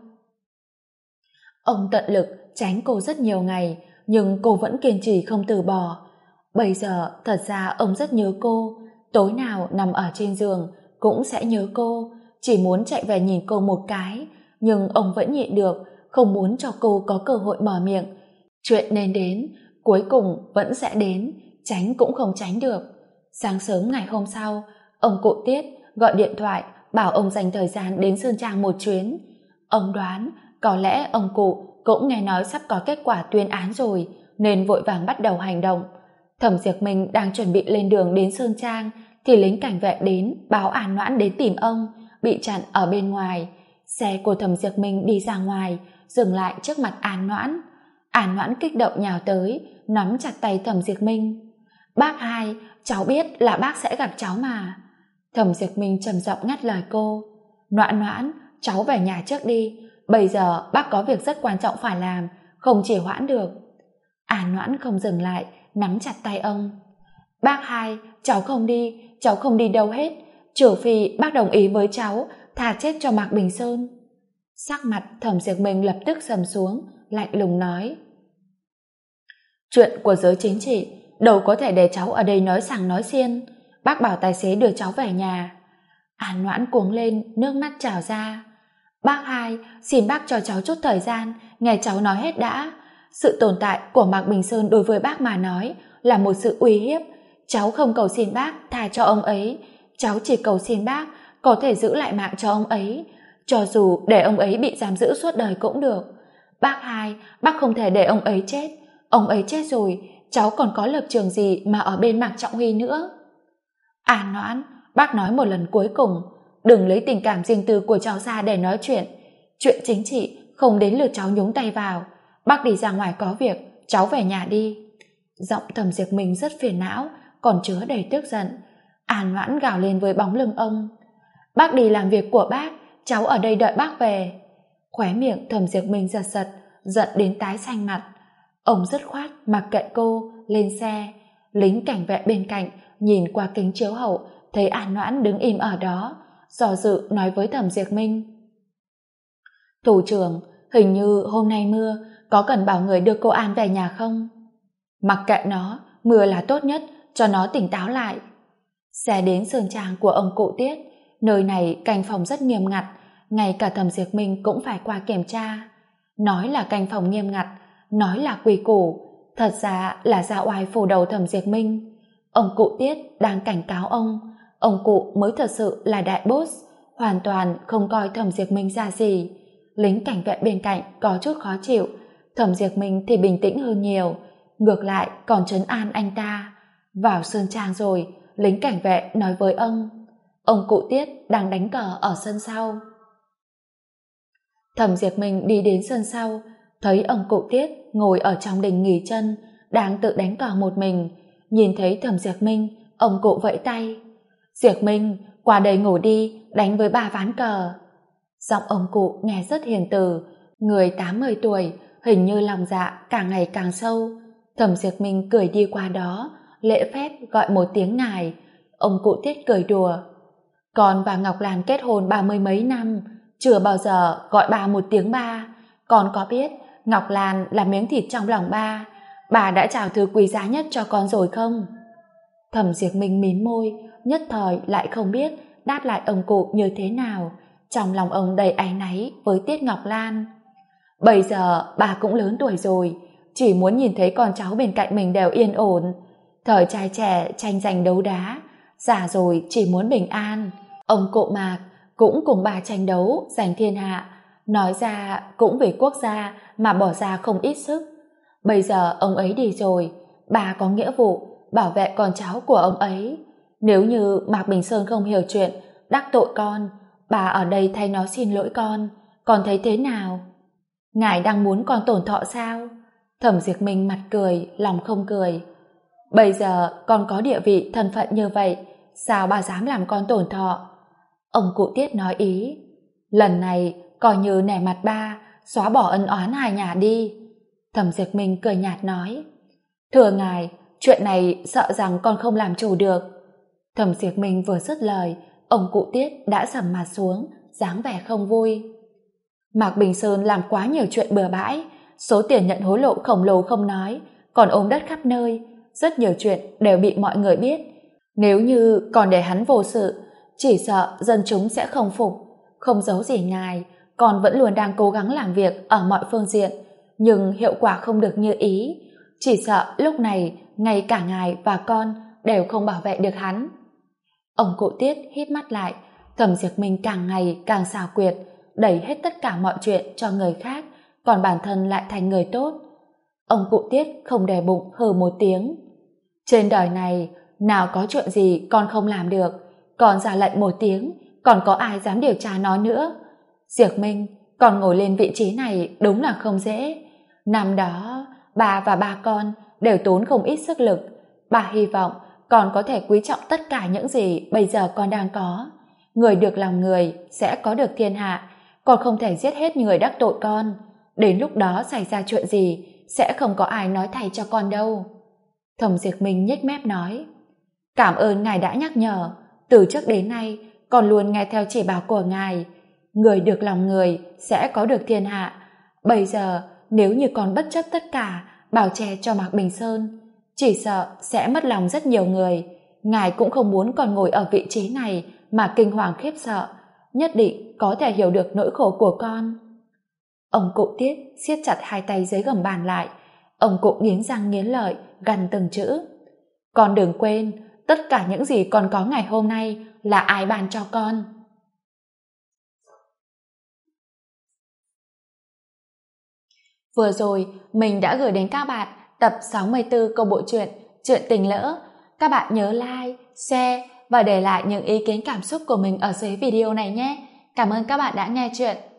S1: Ông tận lực tránh cô rất nhiều ngày, nhưng cô vẫn kiên trì không từ bỏ. Bây giờ, thật ra ông rất nhớ cô, tối nào nằm ở trên giường cũng sẽ nhớ cô, chỉ muốn chạy về nhìn cô một cái, nhưng ông vẫn nhịn được, không muốn cho cô có cơ hội mở miệng. Chuyện nên đến, cuối cùng vẫn sẽ đến, tránh cũng không tránh được. Sáng sớm ngày hôm sau, ông cụ Tiết gọi điện thoại bảo ông dành thời gian đến Sơn Trang một chuyến. Ông đoán có lẽ ông cụ cũng nghe nói sắp có kết quả tuyên án rồi, nên vội vàng bắt đầu hành động. Thẩm Diệp Minh đang chuẩn bị lên đường đến Sơn Trang thì lính cảnh vệ đến báo An Noãn đến tìm ông, bị chặn ở bên ngoài. Xe của Thẩm Diệp Minh đi ra ngoài, dừng lại trước mặt An Noãn. An Noãn kích động nhào tới, nắm chặt tay Thẩm Diệp Minh. Bác Hai, cháu biết là bác sẽ gặp cháu mà. Thẩm Diệp Minh trầm giọng ngắt lời cô. Noãn Noãn, cháu về nhà trước đi, bây giờ bác có việc rất quan trọng phải làm, không trì hoãn được. An Noãn không dừng lại, nắm chặt tay ông. Bác Hai, cháu không đi đâu hết, trừ phi bác đồng ý với cháu thà chết cho Mạc Bình Sơn. Sắc mặt Thẩm Diệp Minh lập tức sầm xuống, lạnh lùng nói. Chuyện của giới chính trị đâu có thể để cháu ở đây nói sằng nói xiên. Bác bảo tài xế đưa cháu về nhà. An Noãn cuống lên, nước mắt trào ra. Bác Hai, xin bác cho cháu chút thời gian, nghe cháu nói hết đã. Sự tồn tại của Mạc Bình Sơn đối với bác mà nói là một sự uy hiếp. Cháu không cầu xin bác tha cho ông ấy, cháu chỉ cầu xin bác có thể giữ lại mạng cho ông ấy, cho dù để ông ấy bị giam giữ suốt đời cũng được. Bác Hai, bác không thể để ông ấy chết. Ông ấy chết rồi, cháu còn có lập trường gì mà ở bên Mạc Trọng Huy nữa. An Noãn, bác nói một lần cuối cùng, đừng lấy tình cảm riêng tư của cháu ra để nói chuyện. Chuyện chính trị không đến lượt cháu nhúng tay vào. Bác đi ra ngoài có việc, cháu về nhà đi. Giọng Thẩm Diệp Minh rất phiền não, còn chứa đầy tức giận. An Noãn gào lên với bóng lưng ông. Bác đi làm việc của bác, cháu ở đây đợi bác về. Khóe miệng Thẩm Diệp Minh giật giật, giận đến tái xanh mặt. Ông dứt khoát mặc kệ cô, lên xe. Lính cảnh vệ bên cạnh nhìn qua kính chiếu hậu thấy An Noãn đứng im ở đó, do dự nói với Thẩm Diệp Minh. Thủ trưởng, hình như hôm nay mưa, có cần bảo người đưa cô An về nhà không? Mặc kệ nó, mưa là tốt nhất, cho nó tỉnh táo lại. Xe đến sơn trang của ông cụ Tiết, nơi này canh phòng rất nghiêm ngặt, ngay cả Thẩm Diệp Minh cũng phải qua kiểm tra. Nói là canh phòng nghiêm ngặt, nói là quy củ, thật ra là ra oai phủ đầu Thẩm Diệp Minh. Ông cụ Tiết đang cảnh cáo ông cụ mới thật sự là đại boss, hoàn toàn không coi Thẩm Diệp Minh ra gì. Lính cảnh vệ bên cạnh có chút khó chịu, Thẩm Diệp Minh thì bình tĩnh hơn nhiều, ngược lại còn trấn an anh ta. Vào sơn trang rồi, lính cảnh vệ nói với ông cụ Tiết đang đánh cờ ở sân sau. Thẩm Diệp Minh đi đến sân sau, thấy ông cụ Tiết ngồi ở trong đình nghỉ chân, đang tự đánh cờ một mình. Nhìn thấy Thẩm Diệp Minh, ông cụ vẫy tay. Diệp Minh, qua đây ngồi đi, đánh với bà ván cờ. Giọng ông cụ nghe rất hiền từ, người 80 tuổi, hình như lòng dạ càng ngày càng sâu. Thẩm Diệp Minh cười đi qua đó, lễ phép gọi một tiếng ngài. Ông cụ Tiết cười đùa. Con và Ngọc Lan kết hôn 30 mấy năm, chưa bao giờ gọi bà một tiếng ba. Con có biết Ngọc Lan là miếng thịt trong lòng ba. Bà đã trao thứ quý giá nhất cho con rồi không? Thẩm Diệp Minh mím môi, nhất thời lại không biết đáp lại ông cụ như thế nào. Trong lòng ông đầy áy náy với Tiết Ngọc Lan. Bây giờ bà cũng lớn tuổi rồi, chỉ muốn nhìn thấy con cháu bên cạnh mình đều yên ổn. Thời trai trẻ tranh giành đấu đá, già rồi chỉ muốn bình an. Ông cụ Mạc cũng cùng bà tranh đấu giành thiên hạ, nói ra cũng vì quốc gia mà bỏ ra không ít sức. Bây giờ ông ấy đi rồi, bà có nghĩa vụ bảo vệ con cháu của ông ấy. Nếu như Mạc Bình Sơn không hiểu chuyện, đắc tội con, bà ở đây thay nó xin lỗi con thấy thế nào? Ngài đang muốn con tổn thọ sao? Thẩm Diệp Minh mặt cười, lòng không cười. Bây giờ con có địa vị thân phận như vậy, sao bà dám làm con tổn thọ? Ông cụ Tiết nói ý. Lần này coi như nể mặt ba, xóa bỏ ân oán hai nhà đi. Thẩm Diệp Minh cười nhạt nói. Thưa ngài, chuyện này sợ rằng con không làm chủ được. Thẩm Diệp Minh vừa dứt lời, ông cụ Tiết đã sầm mặt xuống, dáng vẻ không vui. Mạc Bình Sơn làm quá nhiều chuyện bừa bãi, số tiền nhận hối lộ khổng lồ không nói, còn ôm đất khắp nơi, rất nhiều chuyện đều bị mọi người biết. Nếu như còn để hắn vô sự, chỉ sợ dân chúng sẽ không phục. Không giấu gì ngài, con vẫn luôn đang cố gắng làm việc ở mọi phương diện, nhưng hiệu quả không được như ý. Chỉ sợ lúc này ngay cả ngài và con đều không bảo vệ được hắn. Ông cụ Tiết híp mắt lại, Thẩm Diệp Minh càng ngày càng xảo quyệt, đẩy hết tất cả mọi chuyện cho người khác, còn bản thân lại thành người tốt. Ông cụ Tiết không để bụng hừ một tiếng. Trên đời này nào có chuyện gì con không làm được, còn ra lệnh một tiếng, còn có ai dám điều tra nó nữa? Diệp Minh, con ngồi lên vị trí này đúng là không dễ. Năm đó bà và ba con đều tốn không ít sức lực. Bà hy vọng con có thể quý trọng tất cả những gì bây giờ con đang có. Người được lòng người sẽ có được thiên hạ, con không thể giết hết người đắc tội con. Đến lúc đó xảy ra chuyện gì sẽ không có ai nói thay cho con đâu. Thẩm Diệp Minh nhếch mép nói. Cảm ơn ngài đã nhắc nhở, từ trước đến nay con luôn nghe theo chỉ bảo của ngài. Người được lòng người sẽ có được thiên hạ. Bây giờ nếu như con bất chấp tất cả bảo che cho Mạc Bình Sơn, chỉ sợ sẽ mất lòng rất nhiều người. Ngài cũng không muốn còn ngồi ở vị trí này mà kinh hoàng khiếp sợ, nhất định có thể hiểu được nỗi khổ của con. Ông cụ Tiết siết chặt hai tay dưới gầm bàn lại, ông cụ nghiến răng nghiến lợi gằn từng chữ. Con đừng quên, tất cả những gì con có ngày hôm nay là ai ban cho con. Vừa rồi mình đã gửi đến các bạn tập 64 câu bộ truyện Chuyện Tình Lỡ. Các bạn nhớ like, share và để lại những ý kiến cảm xúc của mình ở dưới video này nhé. Cảm ơn các bạn đã nghe chuyện.